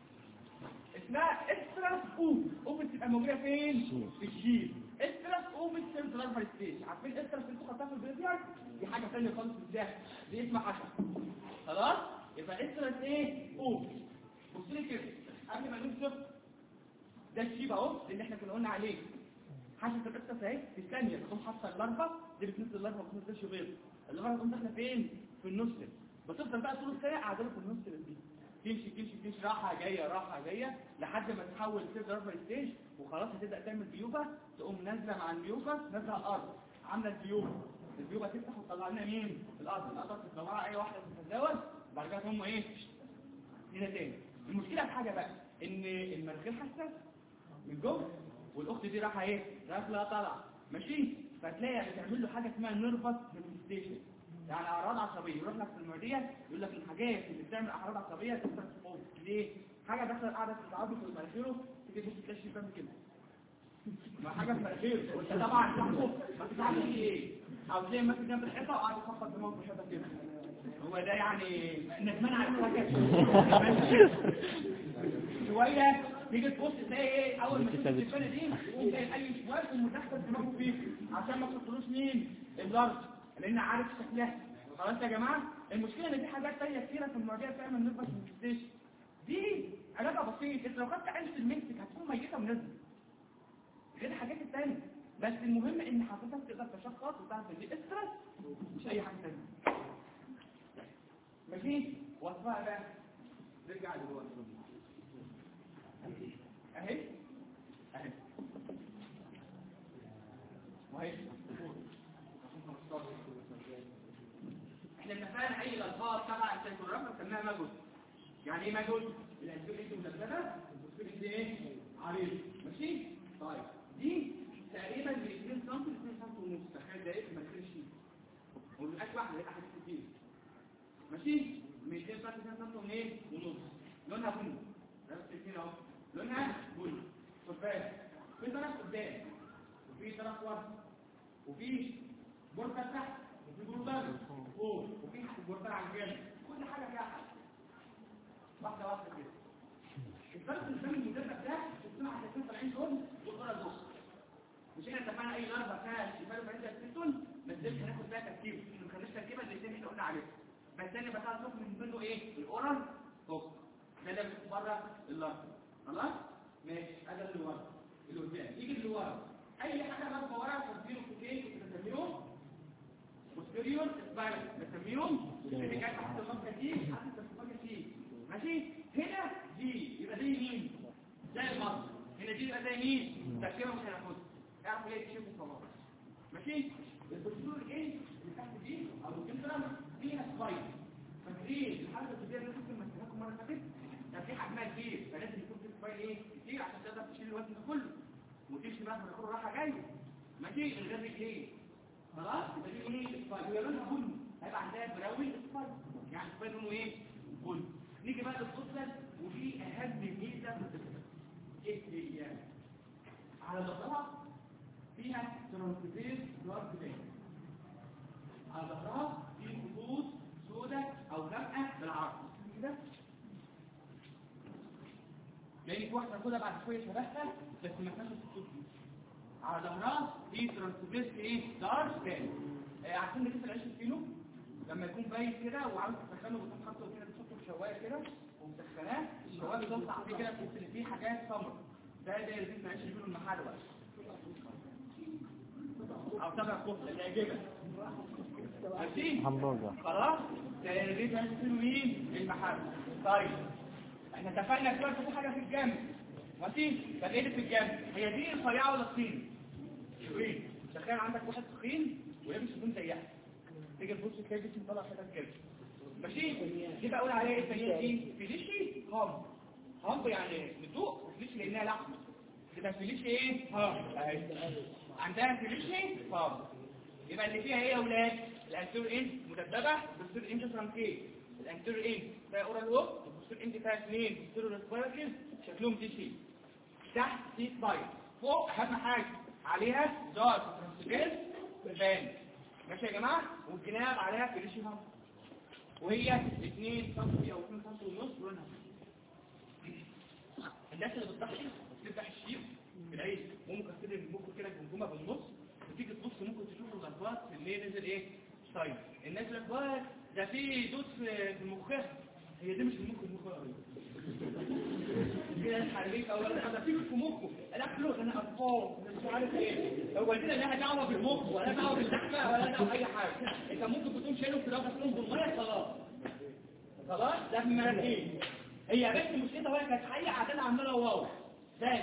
اسمها استراس اوف. اوف بتبقى موجوده فين؟ في الشيب. استراس اوف سيرد لارفا ستيج. عارفين استراس اللي انتوا خدتوها في البريفير؟ دي حاجه ثانيه خالص في الداخل دي اسمها حشره. خلاص؟ يبقى استراس ايه؟ اوف. بص لي كده قبل ما نشوف ده الشيب اهو اللي احنا كنا قلنا عليه. حشره الاستراس اهي في الثانيه تقوم حاطه اللارفا دي بتنزل اللارفا ما بتنزلش بيض. اللارفا تقوم داخله فين؟ في النص. بتفضل بقى طول السنه قاعده في النص دي. تمشي تمشي تمشي راحه جايه راحه جايه لحد ما تحول سيرد لارفا ستيج وخلاص هتبدا تعمل بيوبه. تقوم نازله مع البيوبه نازله على الارض عامله البيوبه. البيوبه تفتح وتطلع لنا مين؟ الارض. الارض تطلعها اي واحده تتزوج بعد كده هم ايه؟ هنا تاني. المشكله في حاجه بقى ان المناخير حاسه من جوه، والاخت دي رايحه ايه؟ داخله طالعه، ماشي؟ فتلاقي بتعمل له حاجه اسمها نيرفس مانيفستيشن، يعني اعراض عصبيه. يروح لك في المعديه يقول لك الحاجات اللي بتعمل اعراض عصبيه تحصل في المخ. ليه؟ حاجه داخله قاعده في العظم في مناخيره، تيجي تبص تلاقي الشباب كده ما حاجه في مناخيره، وانت طبعا تحكم ما تفهمش ايه، او تلاقي ماسك جنب الحيطه وقاعد يخبط دماغه في الحيطه كده. هو ده يعني ندمان على حاجه شويه. تيجي تبص تلاقي ايه اول ما تشوف الشبانه دي يقوم جاي اي شوال يقوم مدخل دماغه فيه عشان ما تدخلوش مين اللارج، لان عارف شكلها. خلاص يا جماعه، المشكله ان في حاجات ثانيه كتيره في المواضيع بتعمل نيرفس مانيفستيشن دي علاجها بسيط. انت لو خدت عينه المنتج هتكون ميته ونازله غير الحاجات الثانيه، بس المهم ان حضرتك تقدر تشخص وتعرف ان دي استرس مش اي حاجه ثانيه. ماشي؟ وصفها بقى نرجع لجوه اهي اهي وهي احنا اتفقنا اي الالفاظ تبع السيكوغراف سميها ماجوس. يعني ايه ماجوس؟ الانسولين دي مدببه والانسولين دي ايه؟ عريض. ماشي؟ طيب دي تقريبا من اثنين سم ل اثنين سم ونص. تخيل ده ايه في مناخير الشيء والمقاس واحده هيبقى حاجات كتير. ماشي؟ من اثنين سم ل اثنين سم ونص. لونها بني نفس الاثنين اهو، لونها بني. خد بالك في طرف قدام وفي طرف ورا وفي بورتة تحت وفي بورتة فوق وفي بورتة على الجنب، كل حاجه فيها حاجه واحده واحده كده. الفرق الدم المدرب ده بتسمع على اساس العين دول والقرى دول. مش احنا اتفقنا اي ضربه فيها شمال وبعيد السيتون ما تقدرش ناخد فيها تركيب، ما نخليش تركيبه زي اللي احنا قلنا عليها. بس انا بتاع صوت من منه ايه؟ الاورال فوق ده اللي بره اللارج. خلاص ماشي. هذا اللي ورا اللي قدام يجي اللي ورا اي حاجه لابسه ورا تديله كوتين بنسميهم بوستيريور سبايرال، بنسميهم اللي جاي تحت الخط دي حتى الخط دي. ماشي؟ هنا دي يبقى دي مين؟ زي المصر. هنا دي يبقى زي مين؟ تركيبه مش هناخدها، اعرفوا ايه تشوفوا خلاص. ماشي؟ البوستيريور ايه اللي تحت دي او الكنترال فيها سبايرال. فاكرين الحاله الجديده اللي كنت ماسكها لكم مره فاتت كان في حجمها كبير، فلازم يكون في سبايرال ايه كتير عشان تقدر تشيل الوزن ده كله وتمشي بقى من كل راحه جايه. ماشي؟ من غير رجلين. خلاص؟ يبقى دي ايه؟ سبايرال. يبقى لونها بني، هيبقى عندها براوي سبايرال، يعني سبايرال لونه ايه؟ بني. نيجي بقى للقصه ودي اهم ميزه في القصه. ايه هي؟ على ظهرها فيها ترانسفير دارك بين. على ظهرها في خطوط سوداء او غامقه بالعرض كده. يعني في واحده ناخدها بعد شويه شبهها بس ما كانش الخطوط دي. على ظهرها في ترانسفير ايه؟ دارك بين. آه عشان نجيب العيش الفينو لما يكون باين كده وعاوز تسخنه بتقوم حاطه كده بتحطه في شوايه كده ومسخناه، الشوايه بتطلع فيه كده بتحس ان فيه حاجات سمر. ده ده يزيد معيش يجيله المحل بقى او تبع الكفته اللي يعجبك. ماشي؟ خلاص؟ ده يزيد معيش يجيله مين؟ المحل. طيب احنا اتفقنا دلوقتي في حاجه في الجنب. ماشي؟ طب ايه اللي في الجنب؟ هي دي الرفيعه ولا التخين؟ تخين. تخيل عندك واحد تخين ولابس هدوم ضيقه، تيجي تبص تلاقي جسمه طالع كده كده. ماشي؟ دي بقول عليها ايه الثانيه دي؟ فيليشي هامب. هامب يعني ندوق، فيليشي لانها لحمه. كده فيليشي ايه؟ هامب. اهي عندها فيليشي هامب. يبقى اللي فيها ايه يا اولاد؟ الانتير اند مدببه والبوستير اند ترانكيه. الانتير اند فيها اورال هوب، والبوستير اند فيها اثنين بوستير ريسبيراتيف شكلهم دي شيء. تحت سي سبايك، فوق اهم حاجه عليها دارك ترانسفير بان. ماشي يا جماعه؟ والجناب عليها فيليشي هامب وهي اثنين سم او اثنين سم ونص لونها. الناس اللي بتضحي بتفتح الشيب بالعيد وممكن تكسر المخ كده الجمجمه بالنص وتيجي تبص ممكن تشوف الغلطات اللي نزل ايه؟ طيب الناس اللي بتقول ده في دوس في مخها، هي دي مش المخ، المخ قريب كده الحريق او ده في في مخه الاكل انا اطفال مش عارف ايه. هو دي لها دعوه بالمخ ولا دعوه باللحمه ولا دعوه باي حاجه. انت ممكن تكون شايله في راسك لهم بالميه خلاص خلاص ده بمناخير. هي بنت مشكلتها وهي كانت حيه قاعده عماله واو بس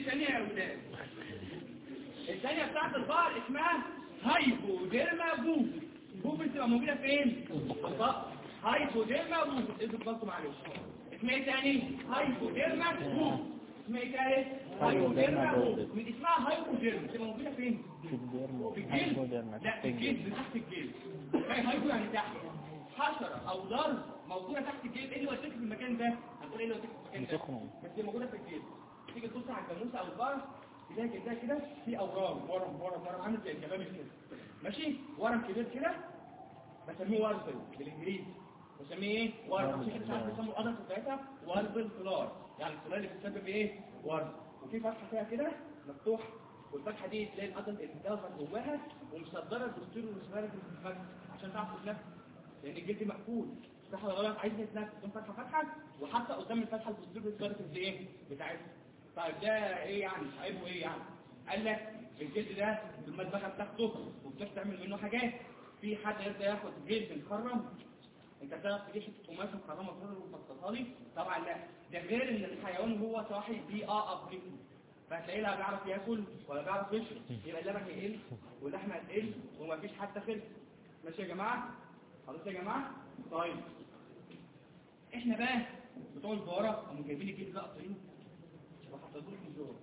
الثانيه يا ولاد. الثانيه بتاعت البقر اسمها هايبوديرما بوبس. بوبس تبقى موجوده فين؟ هايبوديرما بوبس. ايه بالظبط معلش؟ اسمها ايه تاني؟ هايبوديرما بوبس. اسمها ايه تاني؟ هايبوديرما بوبس. من اسمها هايبوديرما تبقى موجوده فين؟ في الديرما في الجلد. لا في الجلد تحت الجلد. هاي هايبو يعني تحت. حشره او ضرب موجوده تحت الجلد. ايه اللي وديك في المكان ده؟ هتقول ايه اللي وديك في المكان ده؟ بس هي موجوده في الجلد. تيجي تبص على الجاموسه او البقر تلاقي جلدها كده في اورام ورم ورم ورم عامل زي الجبابه كده. ماشي؟ ورم كبير كده بسميه واربل بالانجليزي. بسميه ايه؟ ورم. عشان كده ساعات بيسموا القدر بتاعتها واربل فلار. يعني الفلار اللي بتسبب ايه؟ ورم. وفي فتحه فيها كده مفتوحه، والفتحه دي تلاقي القدم اتدفن جواها ومصدره الدستور والمسمار في الفتحه عشان تعرف تتنفس، لان الجلد مقفول. صح ولا غلط؟ عايز تتنفس تقوم فتحه فتحه وحتى قدام الفتحه الدستور والمسمار في ايه بتاعتها. طيب ده ايه يعني؟ عيبه ايه يعني؟ قال لك الجلد ده المدبغه بتاخده وبتروح تعمل منه حاجات. في حد يرضى ياخد جلد مخرم؟ انت تعرف تجيب قماشه مخرمه وتفصلها لي؟ طبعا لا. ده غير ان الحيوان هو صاحي بيئه افريقي، فهتلاقيه لا بيعرف ياكل ولا بيعرف يشرب، يبقى اللبن هيقل واللحمه هتقل ومفيش حتى خلق. ماشي يا جماعه؟ خلاص يا جماعه؟ طيب احنا بقى بتوع البقره قاموا جايبين الجلد ده قاطعينه وحطيتوه في الجو.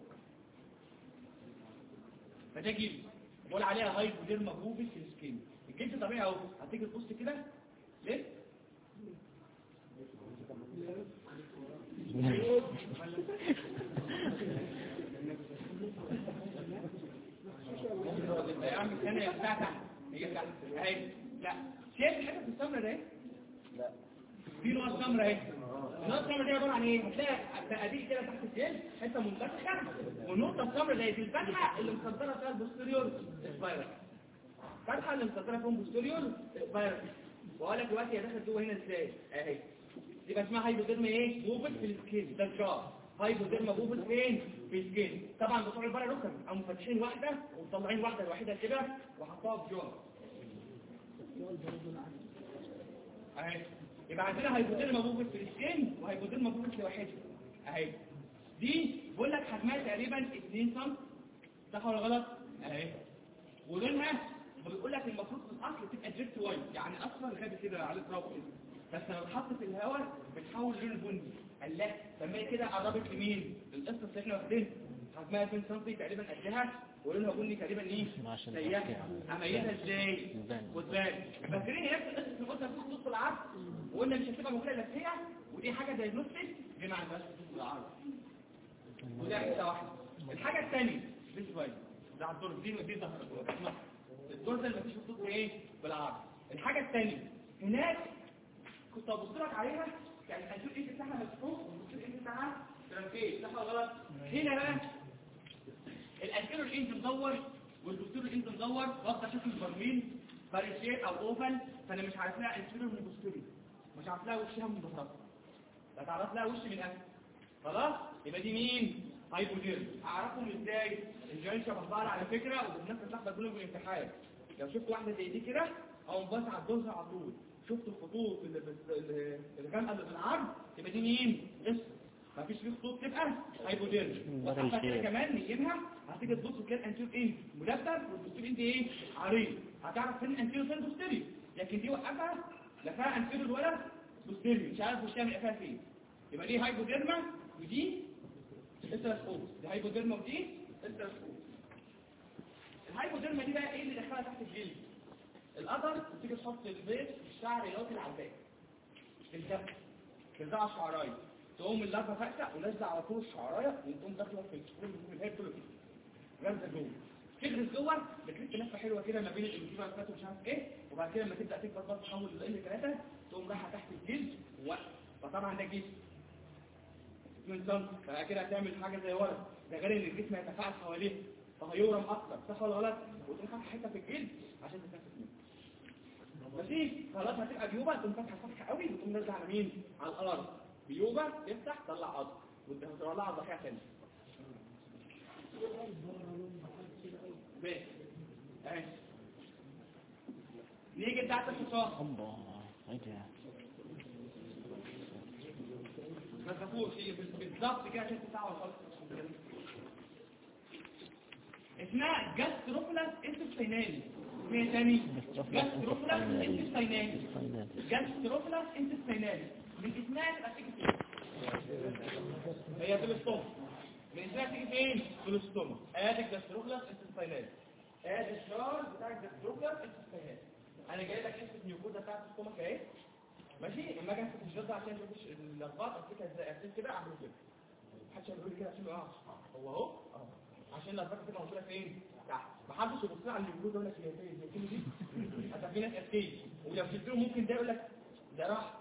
فده جلد بقول عليها هايبوديرما بوبس في السكين. الجلد طبيعي اهو. هتيجي تبص كده ليه؟ يا عم الثانية بتاعتك هي بتاعتك اهي. لا شايف الحته السمراء ده؟ لا في نقط سمراء اهي. النقط السمراء دي عباره عن ايه؟ هتلاقي تقابيل كده تحت الجلد حته منفتحه، والنقطه السمراء دي في الفتحه اللي مصدره فيها البوستيريور سبايرال. الفتحه اللي مصدره فيها البوستيريور سبايرال. واقول لك دلوقتي هي دخلت جوه هنا ازاي؟ اهي. يبقى اسمها هايبوديرما ايه؟ بوبس في السكين. ده الشعر. هايبوديرما بوبس فين؟ في السكين. طبعا بتوع البره ركن قاموا فاتحين واحده ومطلعين واحده الوحيده كده وحطوها في جوه. اهي. يبقى عندنا هايبوديرما بوبس في السكين وهايبوديرما بوبس لوحدها. اهي. دي بقول لك حجمها تقريبا اتنين سم. صح ولا غلط؟ اهي. ولونها بيقول لك المفروض في الاصل تبقى جيت وايت، يعني اصفر غامق كده عليه تراب كده، بس لما اتحط في الهواء بتحول لون بني. قال لا طب ما كده قربت لمين؟ للقصه اللي احنا واخدينها. حجمها اتنين سم تقريبا قدها ولونها بني تقريبا ايه؟ زيها. اميزها ازاي؟ وازاي؟ فاكرين نفس القصه اللي قلنا في خطوط العرض وقلنا مش هتبقى موجوده الا فيها، ودي حاجه دايجنوستيك دي ما عندهاش خطوط العرض. وده حته واحده. الحاجه الثانيه دي شويه ده على الدور دي ودي ظهر الدور ده اللي مفيش خطوط ايه؟ بالعرض. الحاجه الثانيه هناك كنت ابص لك عليها يعني هتشوف ايه بتاعها مفتوح وتشوف ايه بتاعها ترانكيت. صح ولا غلط؟ هنا بقى الانتيريور اند مدور والبوستيريور اند مدور واخده شكل برميل باريشيت او اوفال، فانا مش عارف لها انتيريور من بوستيريور، مش عارف لها وشها من ظهرها، لا تعرف لها وش من قبل. خلاص؟ يبقى دي مين؟ هايبوديرما. اعرفهم ازاي؟ الجوين شبه بعض على فكره وبالنسبه للحظه دول في الامتحان. لو شفت واحده زي دي كده او بص على الجزء على طول شفت الخطوط اللي الغامقه اللي في العرض يبقى دي مين؟ اسم. مفيش فيه خطوط تبقى هايبوديرما. وحتى كده كمان نجيبها هتيجي تبص كده الانتيريور اند مدبب والبوستيريور اند ايه؟ عريض. هتعرف فين الانتيريور فين البوستيريور، لكن دي وقفها لا فيها انتيريور ولا بوستيريور، مش عارف وشها من قفاها فين. يبقى دي هايبوديرما ودي استراسكوب. دي هايبوديرما ودي استراسكوب. الهايبوديرما دي بقى ايه اللي دخلها تحت الجلد؟ القدر تيجي تحط البيض الشعر يلاقي على الباقي في الجبهه في الزعه الشعرايه، تقوم اللفه فاكسه ونازله على طول الشعرايه وتقوم داخله في الكل في الهيد كله كده غرزه جوه تغرز جوه بتلف لفه حلوه كده ما بين الانتيبه والفاتو مش عارف ايه، وبعد كده لما تبدا تكبر بقى تحول ل ثلاثة تقوم رايحه تحت الجلد وواقفه. فطبعا ده جسم من سم فبقى كده هتعمل حاجه زي ورق، ده غير ان الجسم هيتفاعل حواليه فهيورم اكتر. صح ولا غلط؟ وتقوم فاتحه حته في الجلد عشان تتنفس منه. ماشي؟ خلاص هتبقى بيوبه تقوم فاتحه فتحه قوي وتقوم نازله على مين؟ على الارض. بيوبه تفتح تطلع عضل وتطلع على الضحيه ثانيه. بس اهي نيجي بتاعت الحصان. الله ايه ده؟ ما تخافوش بالظبط كده عشان تساعدوا خالص. اسمها جاستروفلاس انتستينالي. اسمها تاني جاستروفلاس انتستينالي. جاستروفلاس انتستينالي من اسمها تبقى تيجي فين؟ هي في الاستومك. من اسمها تيجي فين؟ في الاستومك. ادي الجاستروفلاس انتستينالي. ادي الشار بتاع الجاستروفلاس انتستينالي. انا جاي لك اسم النيوكوزا بتاعت الاستومك اهي. ماشي؟ اما اجي امسك الشار ده عشان تشوف الارباط امسكها ازاي؟ امسك كده اعمل كده. محدش هيقول لي كده عشان اه هو اهو اهو عشان الارباط كده موجوده فين؟ تحت. محدش يبص على النيوكوزا يقول لك هي فين هي فين دي؟ حتى في ناس اذكياء ولو شلت له ممكن ده يقول لك ده راح.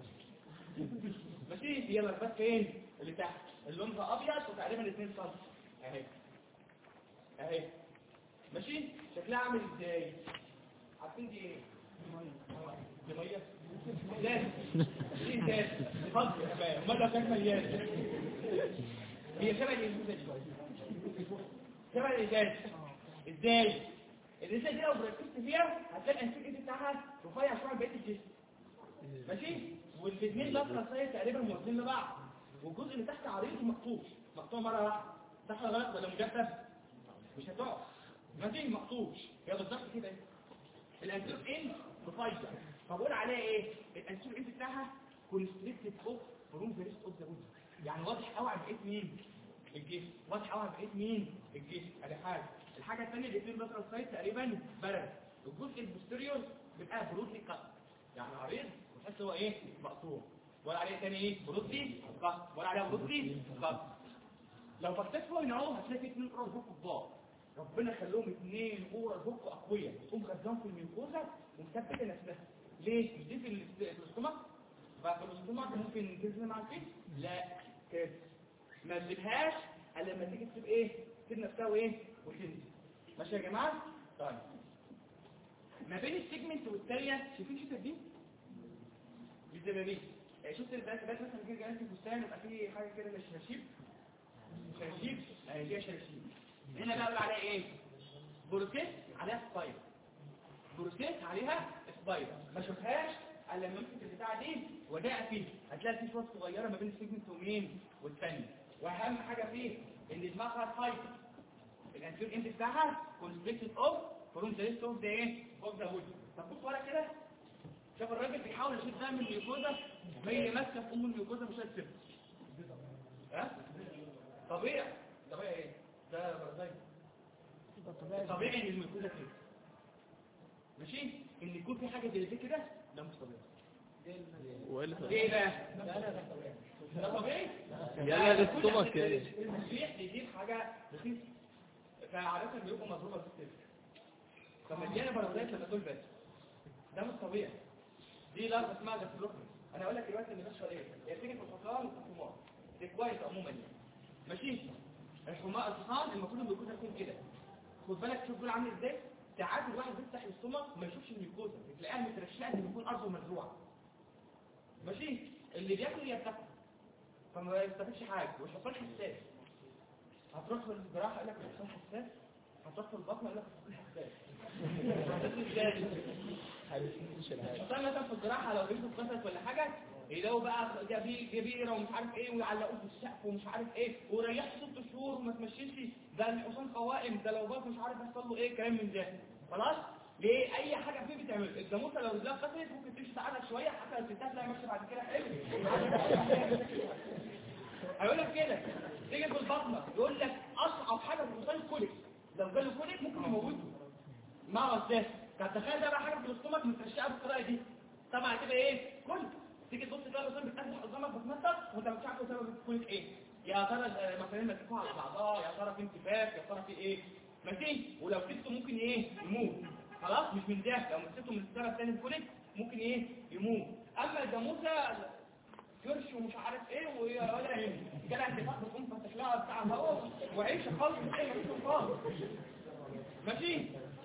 ماشي؟ هي الارباط فين؟ اللي تحت. اللون ده ابيض وتقريبا اتنين سم اهي اهي. ماشي؟ شكلها عامل ازاي؟ عارفين دي ايه؟ دي ميه ازاز. دي ازاز فضل يا شباب. امال لو كانت مليانه هي شبه الازاز شويه. شبه الازاز. ازاي؟ الازاز دي لو ركزت فيها هتلاقي الانسجه بتاعها رفيع شويه بقيه الجسم. ماشي؟ والاثنين لفه تقريبا موازيين لبعض، والجزء اللي تحت عريض ومقطوع. مقطوع مره واحده. صح ولا غلط ولا مجسد؟ مش هتقع. ماشي؟ مقطوع. هي بالظبط كده. الانسولين ان رفيع. فبقول عليها ايه؟ الانسولين ان بتاعها كونستريكتد اوف فروم ذا ريست اوف ذا بودي. يعني واضح قوي على بقيه مين؟ الجسم. واضح قوي على بقيه مين؟ الجسم. ادي حاجه. الحاجه الثانيه الاثنين لاترال سايد تقريبا بارد. الجزء البوستيريور بيبقى برودلي كات. يعني عريض وتحس هو ايه؟ مقطوع. ولا عليه تاني ايه؟ برودلي كات. ولا عليه برودلي كات. لو بصيت فوق هنا اهو هتلاقي في اثنين اورال بوك كبار. ربنا خلوهم اثنين اورال بوك اقوياء. تقوم غزاهم في الميوكوزا ومثبته نفسها. ليه؟ مش دي في الاستومك؟ ففي الاستومك ممكن تنزل مع الفيس؟ لا كده. ما تسيبهاش الا لما تيجي تسيب ايه؟ تسيب نفسها وايه؟ وتنزل. ماشي يا جماعه؟ طيب. ما بين السيجمنت والثانيه شايفين الحته دي؟ دي الزبابيك. شفت البنات بس مثلا كده جالس في الفستان يبقى في حاجه كده مش شراشيب. شراشيب اهي دي شراشيب. هنا بقى اقول عليها ايه؟ بروسيس عليها سباير. بروسيس عليها سباير. ما اشوفهاش الا لما امسك البتاعه دي وادقق فيها. هتلاقي في شوط صغيره ما بين السيجمنت ومين؟ والثانيه. واهم حاجه فيه ان دماغها سباير. الانسولين انت بتاعها كونستريكتد اوف فروم ذا ريست اوف ذا ايه؟ اوف ذا بودي. طب بص ورا كده. شوف الراجل بيحاول يشيل دم من الميوكوزا ما اللي ماسكه في ام الميوكوزا مش هتسيبها. ها؟ طبيعي. طبيعي ايه؟ ده برزاي. طبيعي ان الميوكوزا كده. ماشي؟ ان يكون في حاجه زي كده ده مش طبيعي. ايه بقى؟ ده طبيعي؟ يا لا الاستومك يعني المسيح يجيب حاجه رخيصه. فعادة بيبقوا مضروبه في السلك. فمليانه برازيت لما دول بس. ده مش طبيعي. دي لفظ اسمها جاستروفلاس. انا اقول لك دلوقتي ان مش ايه هي بتيجي في الحصان والحمار. دي كويس عموما يعني. ماشي؟ الحمار الحصان المفروض انه يكون يكون كده. خد بالك شوف دول عامل ازاي؟ ساعات الواحد بيفتح الاستومك ما يشوفش الميوكوزا، بتلاقيها مترشقه ان يكون ارضه مزروعه. ماشي؟ اللي بياكل هي بتاكل. فما يستفادش حاجه، والحصان حساس. هتروح في الجراحه يقول لك الحصان حساس، هتروح في البطن يقول لك الحصان حساس. الحصان مثلا في الجراحه لو رجله اتكسرت ولا حاجه يلاقوا بقى جبيره ومش عارف ايه ويعلقوه في السقف ومش عارف ايه وريحه ست شهور وما تمشيش. ده الحصان قوائم، ده لو باظ مش عارف يحصل له ايه كلام من ده. خلاص؟ ليه؟ اي حاجه فيه بتعمل. الجاموسه لو رجلها اتكسرت ممكن تمشي تعالى شويه حتى لو الستات لا ماشيه بعد كده حلو. هيقول لك كده تيجي في البطنه يقول لك اصعب حاجه في الحصان كوليك. لو جاله كوليك ممكن يموته. مرض ده. طب تخيل ده بقى حاجه في الاستومك مترشقه بالطريقه دي. طبعا هتبقى ايه؟ كوليك. تيجي تبص تلاقي الحصان بتفتح قدامك بتنطط وانت مش عارف سبب الكوليك ايه. يا ترى مثلا مسكوها على بعضها، يا ترى في انتفاخ، يا ترى في ايه؟ ماشي؟ ولو سبته ممكن ايه؟ يموت. خلاص مش من ده، لو مسكته من السبب ثاني الكوليك ممكن ايه؟ يموت. اما الجاموسه كرش ومش عارف ايه ولا ايه كده انتفاخ بتقوم فتح لها بتاع هوا وعيش خالص ايه مفيش خالص. ماشي؟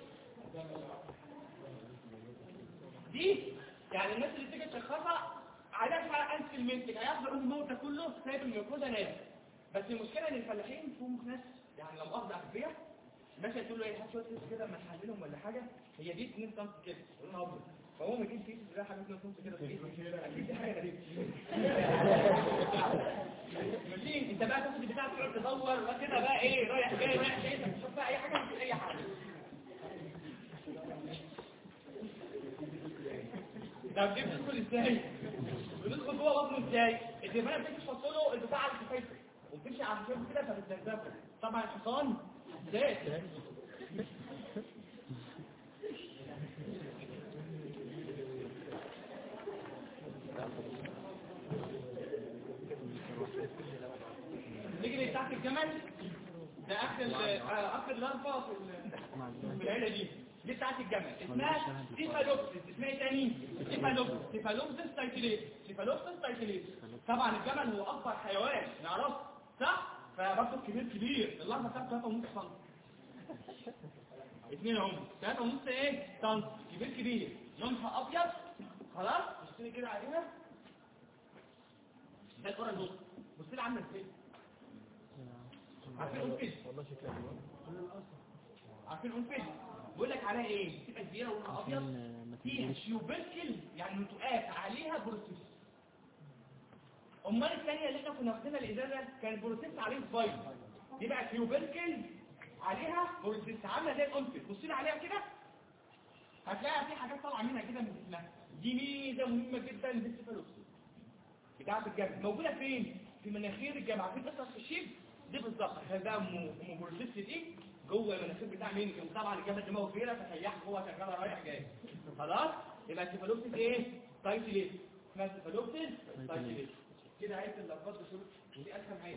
دي يعني الناس اللي تيجي تشخصها عليها ألف المنتج هياخدوا الموت ده كله سايب الميوكوزا نازل. بس المشكله ان الفلاحين فيهم ناس يعني لو اخذ اغبياء ماشي تقول له ايه هات شويه كده اما نحللهم ولا حاجه هي دي اتنين سم كده لونها ابيض فهو ما يجيش فيه ده حاجه اسمها صوت كده اكيد دي حاجه غريبه. ماشي انت بقى تاخد البتاع تقعد تدور وكده بقى ايه رايح جاي رايح جاي تشوف بقى اي حاجه مش اي حاجه. طب دي بتدخل ازاي؟ بتدخل جوه بطنه ازاي؟ الدبانه بتمشي تفصله البتاع اللي في الفيصل وبتمشي على الفيصل كده فبتدغدغه. طبعا الحصان ازاي؟ نيجي لتحت الجمل ده اخر اخر لارفا في العيله دي دي بتاعت الجمل اسمها سيفالوبسيس. اسمها ايه تاني؟ سيفالوبسيس. سيفالوبسيس تايتيليس. سيفالوبسيس تايتيليس. طبعا الجمل هو اكبر حيوان نعرفه صح؟ فبرضه كبير كبير اللارفا بتاعته ثلاثة ونص سم. اثنين اهو ثلاثة ونص ايه سم كبير كبير لونها ابيض خلاص. بصي كده عليها ده الكره النص. بصي لي عامله ازاي؟ عارفين انفيد والله شكلها عارفين انفيد بيقول لك عليها ايه؟ بتبقى كبيره ولونها ابيض فيها تيوبركل يعني نتوءات عليها بروتيس. امال الثانيه اللي احنا كنا واخدينها الازازه كان بروتيس عليه سبايك دي بقى تيوبركل عليها بروتيس عامله زي الانفيد. بصي لي عليها كده هتلاقي في حاجات طالعه منها كده من جسمها. دي ميزه مهمه جدا للسيفالوبسيس بتاعت الجبل. موجوده فين؟ في مناخير الجبل. عارفين قصه في الشيب دي بالظبط. هذا موبوليس دي جوه المناخير بتاع مين؟ طبعا الجبل دماغه كبيره فسياح جوه شغاله رايح جاي خلاص. يبقى السيفالوبسيس ايه؟ تايتيليس. اسمها السيفالوبسيس تايتيليس كده. عيله اللفظات دي ودي اسهل عيله.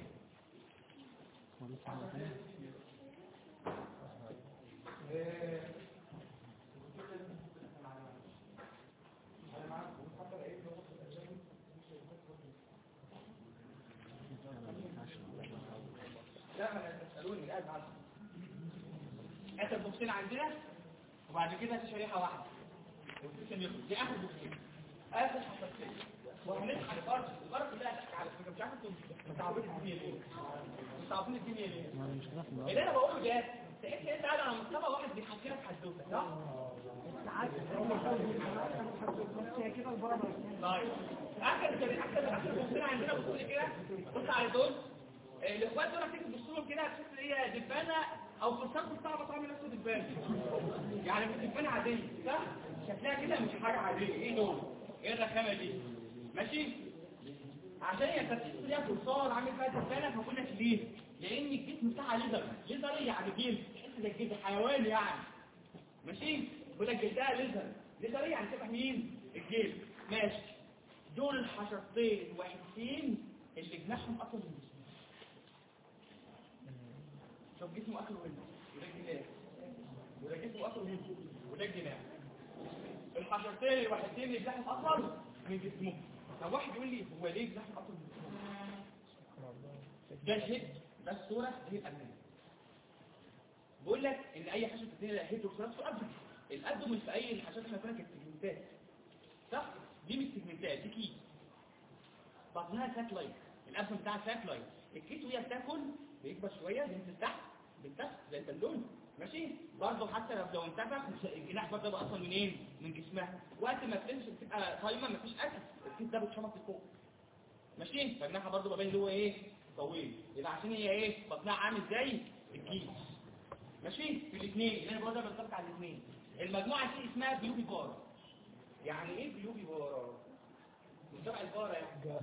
لا ما تسألوني الآن معلش. آخر بوكسين عندنا وبعد كده في شريحة واحدة والبوكسين يخلص. دي آخر بوكسين آخر حصتين وهنفتح البرد. البرد ده هتحكي على فكرة مش عارف انتوا متعبين الدنيا ليه؟ متعبين الدنيا ليه؟ اللي أنا بقوله ده تحس انت قاعد على مستوى واحد بيحكي لك حدوته صح؟ طيب آخر آخر آخر بوكسين عندنا بصوا لي كده. بص على دول الاخوات دول هتيجي تبص لهم كده هتحس ان هي دبانه او فرصات صعبه تعمل نفسه دبانه يعني مش دبانه عاديه صح؟ شكلها كده مش حاجه عاديه. ايه دول؟ ايه الرخامه دي؟ ماشي؟ عشان هي كانت تحس ليها فرصات عامل فيها دبانه فقلنا ليه؟ لان الجسم بتاعها ليزر. ليزر يعني جلد تحس زي الجلد حيوان يعني ماشي؟ بيقول لك جلدها ليزر. ليزر يعني شبه مين؟ الجلد. ماشي. دول الحشرتين الوحيدين اللي جناحهم اطول من الجسم. شوف جسمه اكله منه وده الجناح وده جسمه اكله منه وده الجناح. الحشرتين الوحيدين اللي جناحهم اطول من جسمه. طب واحد يقول لي هو ليه جناحهم اطول من جسمه؟ ده الهيد ده الصوره دي الابدن. بقول لك ان اي حشره بتدينا هيد وصوره في الابدن. الابدن مش في اي الحشرات احنا كنا كانت سيجمنتات صح؟ دي مش سيجمنتات دي كيس بطنها ساتلايت. الابدن بتاعها ساتلايت. الكيس وهي بتاكل بيكبر شويه بينزل تحت بالتحت زي البالون ماشي. برضه حتى لو لو انتفخ الجناح برضه بقى اصلا منين؟ من جسمها. وقت ما بتمشي بتبقى صايمه مفيش اكل الكيس ده بيتشمط لفوق ماشي. فجناحها برضه بقى باين اللي هو ايه؟ طويل. يبقى عشان هي ايه؟ بطنها عامل زي الكيس ماشي. في الاثنين اللي انا بقول ده بنطبق على الاثنين. المجموعه دي اسمها بيوبي بار. يعني ايه بيوبي بار؟ متابع الباره يعني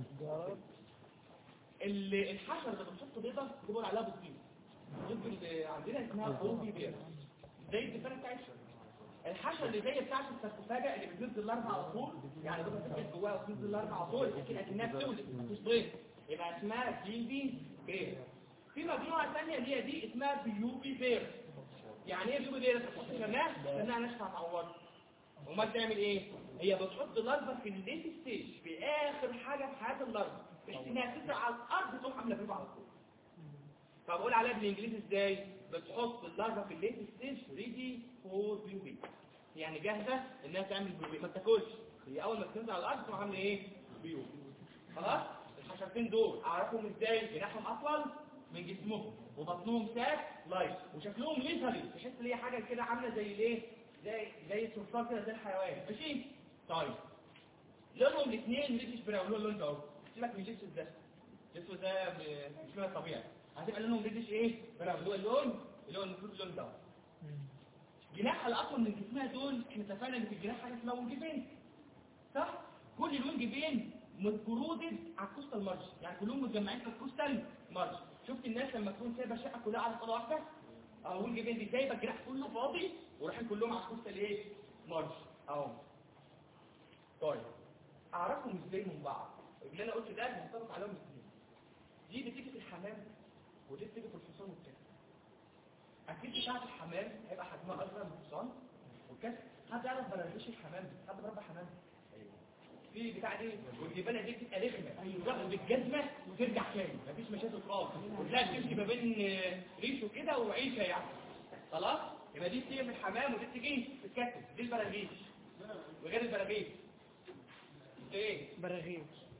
اللي الحشره اللي بتحط بيضه بيقول عليها بطيخ. البيض اللي عندنا اسمها بوبي بير زي الدفانه بتاعتها. الحشره اللي زي بتاعت السركوفاجه اللي بتنزل الاربع على طول يعني بيضه بتنزل جواها وتنزل الاربع على طول لكن اكنها بتولد مفيش بيض يبقى اسمها بيبي بير. في مجموعه ثانيه اللي هي دي اسمها بيوبي بير. يعني ايه بيوبي بير؟ تحط شماعه لانها ناشفه هتعورها. وما بتعمل ايه؟ هي بتحط اللارفا في الليت ستيج في اخر حاجه في حياه اللارفا بحيث انها تنزل على الارض تقوم عامله بيضه على طول. فبقول عليها بالانجليزي ازاي؟ بتحط اللارفا في الليت ستيج ريدي فور بيوبي يعني جاهزه انها تعمل بيوبي ما تاكلش. هي اول ما تنزل على الارض تقوم عامله ايه؟ بيوبي. خلاص؟ الحشرتين دول اعرفهم ازاي؟ جناحهم اطول من جسمهم وبطنهم ساك لايت وشكلهم ليزري تحس ان هي حاجه كده عامله زي الايه؟ زي زي الصرصار كده زي الحيوان ماشي. طيب لونهم الاثنين ريدش براون، لون اللون ده اهو، سيبك من الاسود ده، الاسود ده مش لون طبيعي، هتبقى لونهم ريدش ايه؟ براون، اللي هو اللون اللي هو المفروض اللون ده. جناحها الاطول من جسمها دول احنا اتفقنا ان في الجناح حاجه اسمها وينجبين، صح؟ كل الوينجبين متجرودد على الكوستال مارج، يعني كلهم متجمعين في الكوستال مارج. شفت الناس لما تكون سايبه شقه كلها على صاله واحده؟ اه الوينجبين دي سايبه الجناح كله فاضي ورايحين كلهم على الكوستال ايه؟ مارج اهو. طيب اعرفهم ازاي من بعض؟ اللي انا قلت ده هنطبق عليهم الاثنين. دي بتيجي في الحمام ودي بتيجي في الحصان والكسر. اكيد بتاعه الحمام هيبقى حجمها اصغر من الحصان والكسر. حد يعرف بلاش الحمام؟ حد بربى حمام؟ في بتاع دي والجبانه دي بتبقى رخمه، تاخد بالجزمه وترجع تاني مفيش مشاكل خالص، وتلاقي تمشي ما بين ريش وكده وعيشه يعني. خلاص؟ يبقى دي بتيجي في الحمام ودي بتيجي في الكسر. دي البراغيث وغير البراغيث ايه؟ براغيث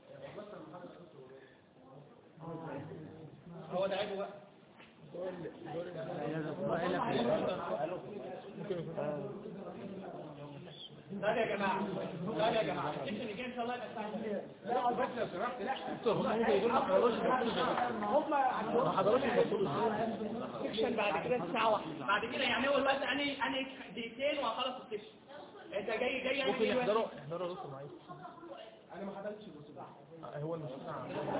هو ده عيبه بقى. طيب يا جماعه طيب يا جماعه السكشن اللي جاي ان شاء الله يبقى الساعه لا بس لو سمحت لا دكتور هم ممكن يقولوا ما حضروش هم ما حضروش السكشن بعد كده الساعه واحدة بعد كده، يعني هو الوقت انا انا دقيقتين وهخلص السكشن. انت جاي جاي ممكن يحضروا يحضروا دكتور معايا. انا ما حضرتش الدكتور هو المستشفى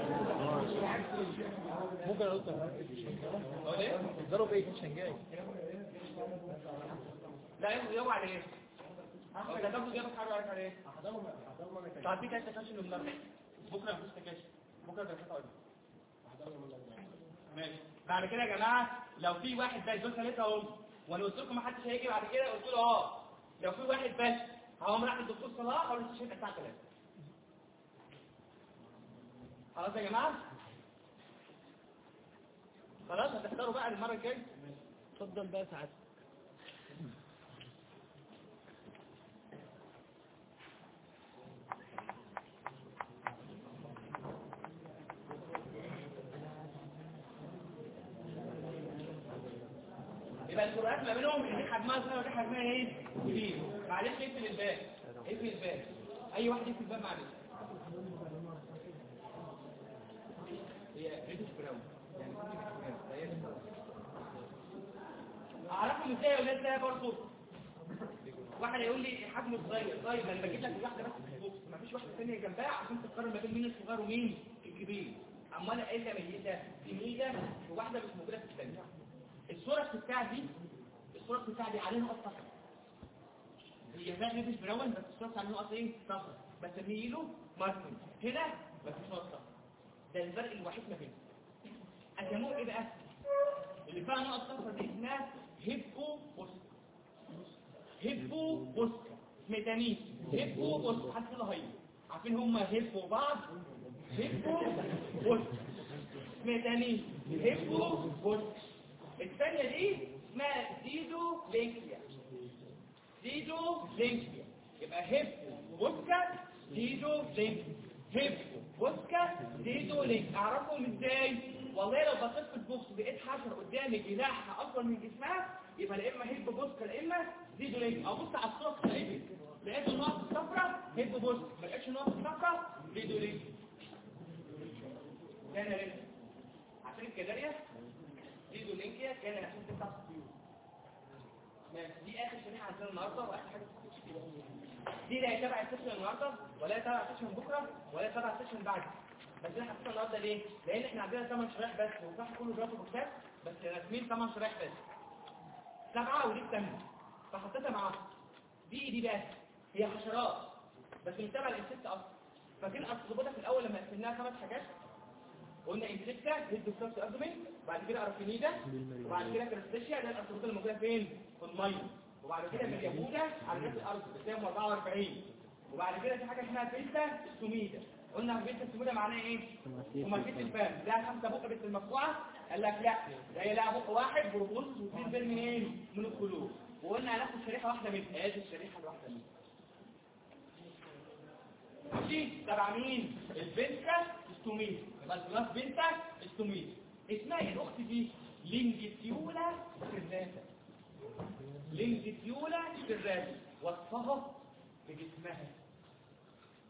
ممكن يا دكتور هو ليه؟ يحضروا بايه سكشن جاي؟ لا يوم على ايه؟ هو ده برضه جاب حاجه عليك على ايه؟ هحضرهم هحضرهم انا كده تعطيك انت كاشن النهارده بكره مفيش تكاشن بكره ده هتقعد هحضرهم انا ماشي. بعد كده يا جماعه لو في واحد بس دول ثلاثه اهم، وانا قلت لكم ما حدش هيجي بعد كده قلت له اه لو في واحد بس هقوم راح الدكتور صلاح او الاستشهاد الساعه ثلاثة. خلاص يا جماعه؟ خلاص هتحضروا بقى المره الجايه. اتفضل بقى ساعات يبقى الفروقات ما بينهم ان دي حجمها صغير ودي حجمها ايه؟ كبير. معلش اقفل الباب اقفل الباب اي واحد يقفل الباب معلش. هي ريدش براون يعني كل براون اعرفهم ازاي يا ولاد ده برضه. واحد يقول لي حجمه صغير، طيب انا بجيب لك واحده بس في البوكس مفيش واحده ثانيه جنبها عشان تقارن ما بين مين الصغير ومين الكبير. امال ايه اللي ميته؟ في ميزه وواحده مش موجوده في الثانيه. الصوره بتاعتي دي الصوره بتاعتي دي عليها نقط صفراء. هي زي ريدش براون بس الصوره عليها نقط ايه؟ صفراء. بسميه له ماركن. هنا مفيش نقط صفراء. ده الفرق الوحيد ما بينهم. اسموه ايه بقى؟ اللي فيها نقط صفراء دي اسمها هيبو بوسكا. هيبو بوسكا ميتانيس هيبو بوسكا. حد كده هاي عارفين هم هيبو بعض؟ هيبو بوسكا ميتانيس هيبو بوسكا. الثانيه دي اسمها زيدو لينكيا. زيدو لينكيا يبقى هيبو بوسكا زيدو لينكيا. هيبو بوسكا زيدو لينكيا. اعرفهم ازاي؟ والله لو بصيت في البوكس لقيت حشره قدامي جناحها اطول من جسمها يبقى لا اما هيبو بوسكا لا اما زيدو لينكيا. ابص على الصوره بتاعتي لقيت النقط الصفراء هيبو بوسكا، ما لقيتش النقط الصفراء زيدو لينكيا. كان لسه عشان الكداريا زيدو لينكيا كان عشان تفتح الطيور. ماشي دي اخر شريحه عندنا النهارده واخر حاجه دي لا تبع السيشن النهارده ولا تبع السيشن بكره ولا تبع السيشن بعده. بس احنا حطينا النهارده ليه؟ لان احنا عندنا ثمان شرايح بس والصح كله بياخد بوكسات بس راسمين ثمان شرايح بس. سبعه ودي الثامنه فحطيتها معاهم. دي دي بس هي حشرات بس مش تبع الانسكت اصلا. فاكرين الاخطبوطه في الاول لما قسمناها خمس حاجات؟ قلنا انسكتا هيدوكسوس ابدومين وبعد كده ارافينيدا وبعد كده كريستيشيا. ده الاخطبوطه اللي موجوده فين؟ في الميه. وبعد كده باليهوده على نفس الارض بتساوي أربعة وأربعين. وبعد كده في حاجه اسمها بيتا ستوميدا. قلنا بيتا ستوميدا معناها ايه؟ وماركيت الفم لها خمسه بق بس المقطوعه. قال لك لا ده هي لها بق واحد بروبوسس واثنين بير منين؟ من الخلوق. وقلنا هناخد شريحه واحده منها. ادي الشريحه الواحده منها ماشي. تبع مين؟ البنتا ستوميدا. يبقى الكلاس بنتا ستوميدا. اسمها ايه الاخت دي؟ لينجيتيولا سيراسا. لينجيتيولا سيراسا وصفها بجسمها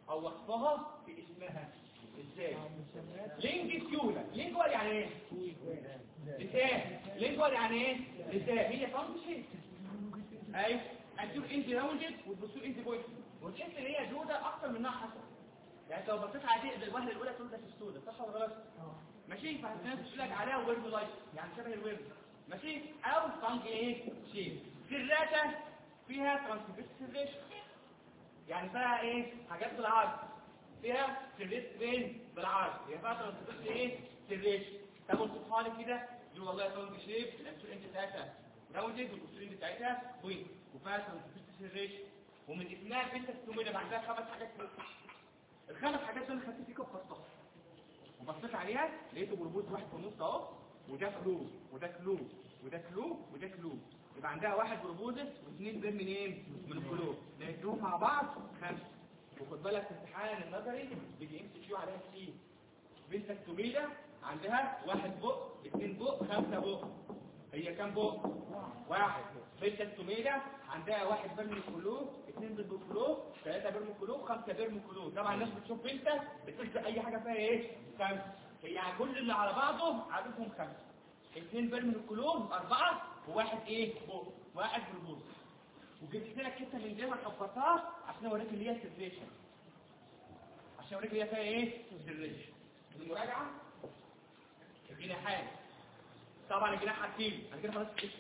او وصفها في اسمها. ازاي؟ لينجيكيولا. لينجوال يعني ايه؟ لسان. لينجوال يعني ايه؟ لسان. هي فانكشن. ايوه انتور انت راوندد والبوستور انت بوينت، وتحس ان هي جوده اكتر منها حصى. يعني لو بصيت على دي الوهله الاولى تقول ده السودا، صح ولا غلط؟ ماشي. فالناس بتقول لك عليها ويرد لايت، يعني شبه الورد. ماشي. او فانج ايه شيء. سيرلاتا فيها ترانسفيرس، يعني فيها ايه حاجات بالعرض، فيها سيرليت بين بالعرض، هي فيها ترانسفيرس ايه سيرليت. طب وصفها لي كده دي والله فانج شيب الانتور انت بتاعتها راوندد والبوستور انت بتاعتها بوينت وفيها ترانسفيرس سيرليت، ومن اسمها بنت السمويه بعدها خمس حاجات فوق. الخمس حاجات دول خدت فيك وفصلتها وبصيت عليها لقيته بربوط واحد في النص اهو، وده كلو وده كلو وده كلو وده كلو، يبقى عندها واحد بربوزس واثنين بين منين من الكلو، لقيتهم مع بعض خمسه. وخد بالك في امتحان النظري بيجي ام سي كيو عليها سي. بنت التوميده عندها واحد بق اثنين بق خمسه بق، هي كام بق؟ واحد. بنت التوميده عندها واحد برم كلو اثنين برم كلو ثلاثه برم كلو خمسه برم كلو. طبعا الناس بتشوف بنت بتلزق اي حاجه فيها ايه خمسه، هي كل اللي على بعضه عددهم خمسه. اثنين برم كلو اربعه وواحد ايه بق واحد بربوز. وجبت لك حته من دي حفظتها عشان اوريك اللي هي سيرفيشن، عشان اوريك اللي هي فيها ايه سيرفيشن. المراجعه الجناحات طبعا الجناح حكيم انا كده خلاص كده.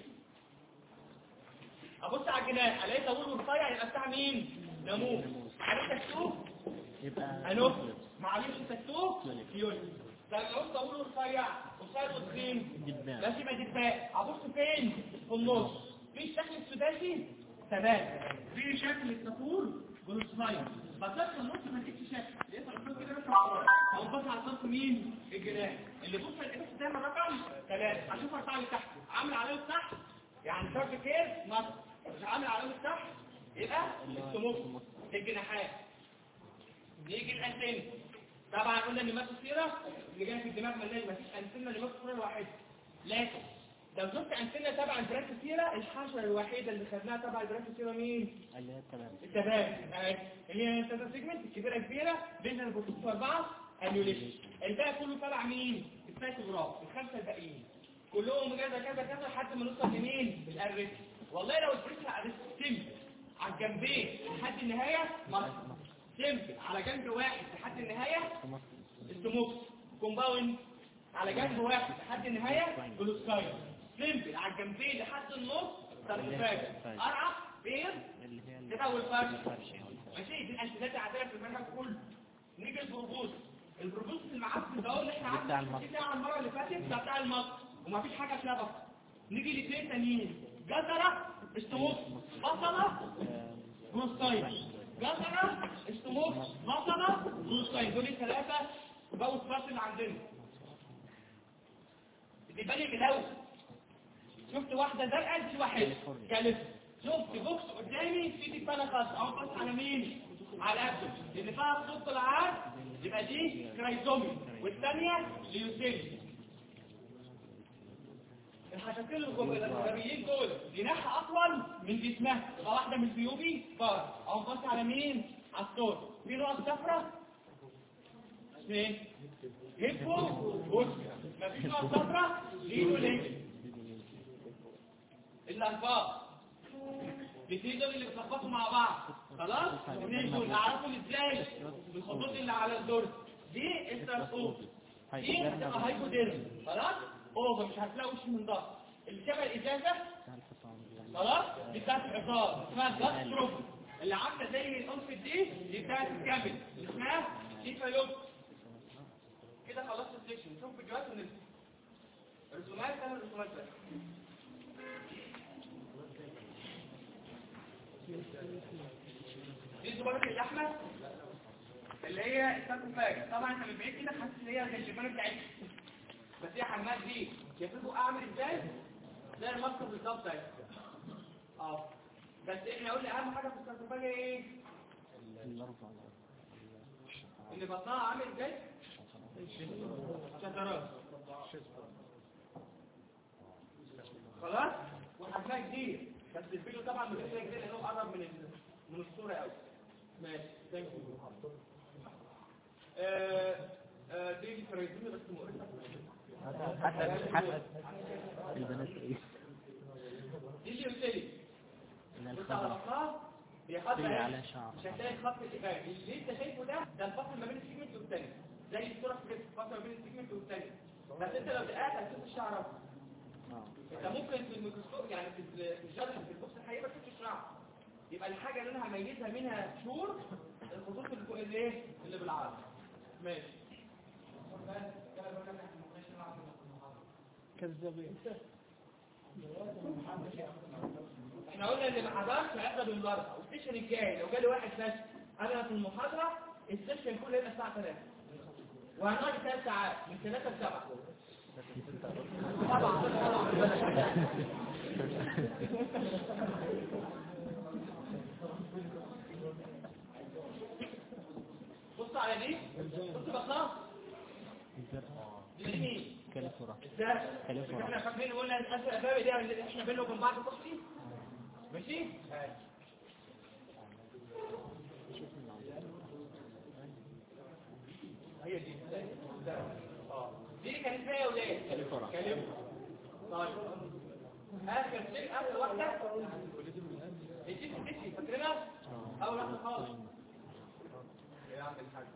ابص على الجناح الاقي طويل ورفيع يبقى بتاع مين؟ ناموس. عارف تكتوه؟ يبقى انوف. معلش تكتوه فيول. ده لو طويل ورفيع قصير وتخين لازم يبقى دفاع. ابص فين؟ في النص. في الشكل السداسي تمام، في شكل الطفول جلوسماير. بصيت في النص ما لقيتش شكل، لقيت الخطوط كده بس اهو. بص على طرف مين؟ الجناح. اللي بص الاكس دايما رقم ثلاثة. اشوف ارفع لي تحت عامل علامه تحت يعني شرط كير مصر، مش عامل علامه تحت يبقى السموك الجناحات. نيجي الانتن. طبعا قلنا ان ماسك سيره اللي جايه في الدماغ مليان، مفيش انتنه اللي ماسك سيره واحده. لكن لو شفت انتنه تبع البراس سيره، الحشره الوحيده اللي خدناها تبع البراس سيره مين؟ اللي هي التمام. التمام اللي هي التمام سيجمنت الكبيره كبيره بين البروتوس اربعه انيوليشن. الباقي كله تبع مين؟ السايتوجراف. الخمسه الباقيين كلهم كذا كذا كذا لحد ما نوصل لمين؟ الارست. والله لو البريسها ارست على الجنبين لحد النهايه مصر سيمبل، على جنب واحد لحد النهايه السموكس كومباوند، على جنب واحد لحد النهايه جلوسكايد سيمبل، على الجنبين لحد النص ساركوفاج ارعب بير كده والفرش. ماشي. دي الانتيزات عندنا في المنهج كله. نيجي البروبوز. البروبوز المعفن ده اللي احنا عملناه بتاع المره اللي فاتت بتاع المصر ومفيش حاجه فيها بس. نيجي لاثنين تانيين جزره استموت بصله جلوسكايد، جزره استموت بصله جلوسكايد. دول الثلاثه بقوا الفرش اللي عندنا. يبقى لي الاول شفت واحده زرقاء دي واحده كالف، شفت بوكس قدامي في دي فانا خاص او بص على مين؟ على الابدو اللي فيها خط العاد يبقى دي كرايزومي والثانيه ليوسيل. الحشاشين الغبيين دول جناحها اطول من جسمها، يبقى واحده من البيوبي بار او بص على مين؟ على الصوت. في نقط صفراء اثنين هيبو بص مفيش نقط صفراء ليدو ليه الاربعه الاثنين دول اللي بيتلخبطوا مع بعض. خلاص الاثنين دول اعرفهم ازاي؟ بالخطوط اللي على الدور دي الترقوق دي هتبقى هايبوديرم. خلاص اوفر مش هتلاقي وش من ضغط اللي شبه الازازه. خلاص دي بتاعت الحصان اسمها جاستروف اللي عامله زي الانف دي دي بتاعت الكبد اللي اسمها سيفالوب. كده خلاص السيكشن. نشوف فيديوهات وننزل الرسومات. انا الرسومات بس دي زبالة اللحمة اللي هي الساركوفاج. طبعا انت من بعيد كده حاسس ان هي زي الجبانة بتاعتها بس هي حماد دي. شايفينه اعمل ازاي؟ زي الماسكه بالظبط اهي. اه بس احنا قلنا اهم حاجه في الساركوفاج ايه؟ اللي بطنها عامل ازاي؟ شجرات. خلاص وحجمها كبير بس الفيديو طبعا مش كبير لانه قرب من من الصوره قوي. ماشي ثانك يو. دي فريزين بس مؤرخة حتى حتى البنات ايه دي اللي قلت لي من كنت الخضرة عرفناها بيحط تيجي على شعر مش هتلاقي خط الإبان اللي انت شايفه ده ده الفصل ما بين السيجمنت والثاني زي الصورة كده الفصل ما بين السيجمنت والثاني بس انت لو دققت هتشوف الشعر اهو انت ممكن في الميكروسكوب يعني في الجدر في البوكس الحقيقي ما تشوفش الشعر يبقى الحاجة اللي انا هميزها منها شور الخطوط اللي فوق الايه اللي بالعرض ماشي كذابين. احنا قلنا اللي ما حضرش هيحضر الورقه والسيشن الجاي لو جالي واحد بس انا في المحاضره السيشن كله هيبقى الساعه ثلاثة وهنقعد ثلاث ساعات من ثلاثة ل سبعة طبعا بص على دي بص بقى دي مين كاليفورا ازاي كاليفورا احنا فاكرين قلنا الاسئله الباب دي اللي احنا بيننا وبين بعض تفصيل ماشي هي دي اه دي كانت اسمها يا ولاد كاليفورا كاليفورا طيب اخر شيء اخر واحده دي دي فاكرينها اول واحده خالص يا عم الحاج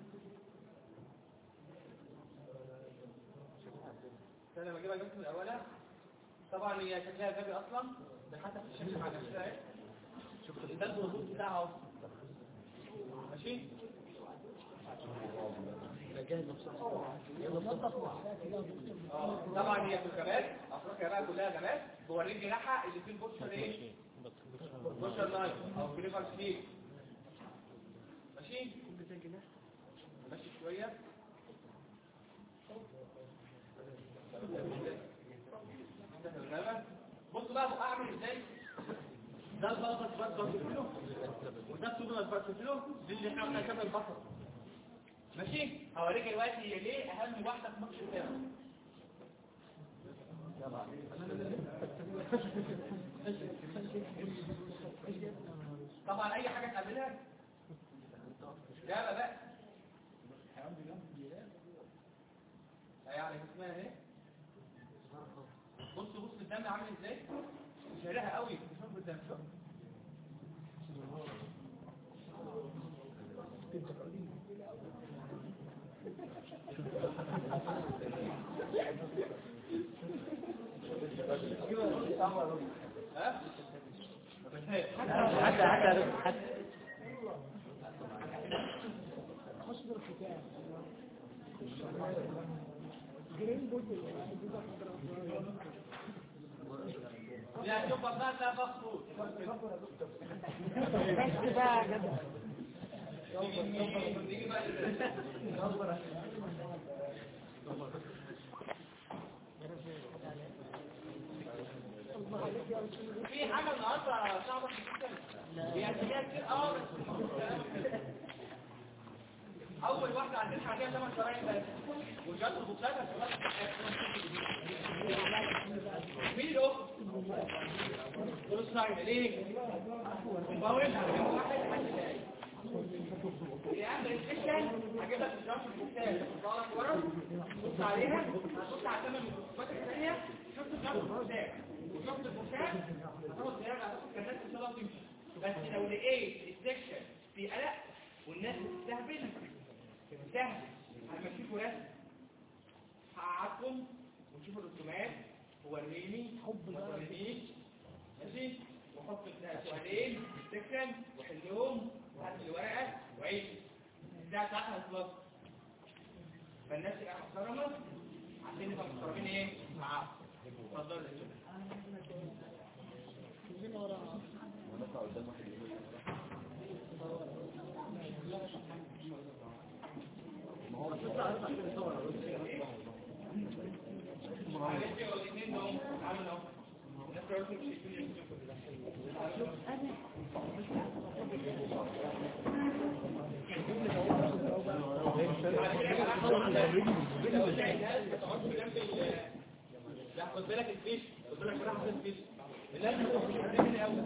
انا بجيبها جبت من اولها طبعا هي شكلها غبي اصلا ده حتى في الشكل مع نفسها اهي شفت ده الهبوط بتاعها اهو ماشي اه طبعا هي في الجمال افريقيا بقى كلها جمال بوريك جناحها اللي فيه البوشر ايه بوشر لاين او كليفر سليب ماشي ماشي شويه بص بقى اعمل ازاي ده البلطه بس كله وده التوبه بس كله دي اللي احنا قلنا كده البصر ماشي هوريك دلوقتي هي ليه اهم واحده في ماتش بتاعه طبعا اي حاجه تقابلها جابه بقى يعني اسمها ايه بص بص الدم عامل ازاي شارعها قوي شوف الدم شوف ها حتى حتى حتى مصدر الكتاب جرين بودي لا شوف بقى ده مخطوط بس بقى جدع نيجي بقى في حاجه النهارده صعبه جدا هي كتير كتير اه اول واحده عندنا عليها ثمان شرايين بس وجات البوكسات مين الاخت دول الصايم ليه مباول واحد يعني السكشن هجيب لك الجرس البوكسات طالع ورا بص عليها هتبص على ثمان البوكسات الثانيه شفت الجرس البوكسات وشفت البوكسات هتقعد تراجع كانت ان شاء الله تمشي بس لو لقيت السكشن في قلق والناس بتستهبل سهل هنمشيكوا رسم هقعدكم ونشوف الرسومات ووريني حب ما ورينيش ماشي وحط سؤالين سكشن وحلهم وهات الورقه وعيد الساعه بتاعتها هتخلص فالناس تبقى محترمه عشان نبقى محترمين ايه معاهم اتفضلوا كلنا ورا لا خد بالك الفيش خد بالك راح الفيش لازم تكون الاول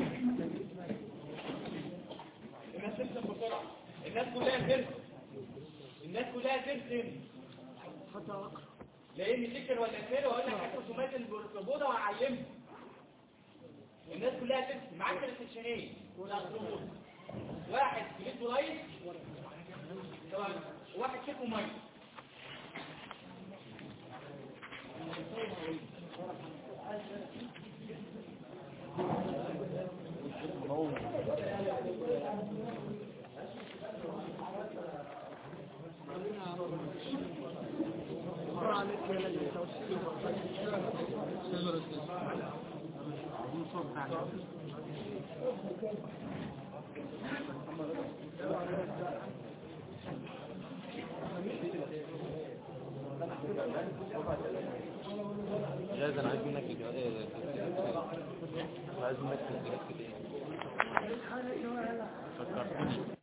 الناس تكتب بسرعه الناس كلها ترسم تاني؟ لان تكر ولا كده واقول لك هات رسومات البروبودا وهعلمها. الناس كلها ترسم معاك السكشنين والاسطروبودا. واحد جلد رايس وواحد شيك وميه. جاهز. انا عايز منك اجابات. عايز منك اجابات كده. فكرت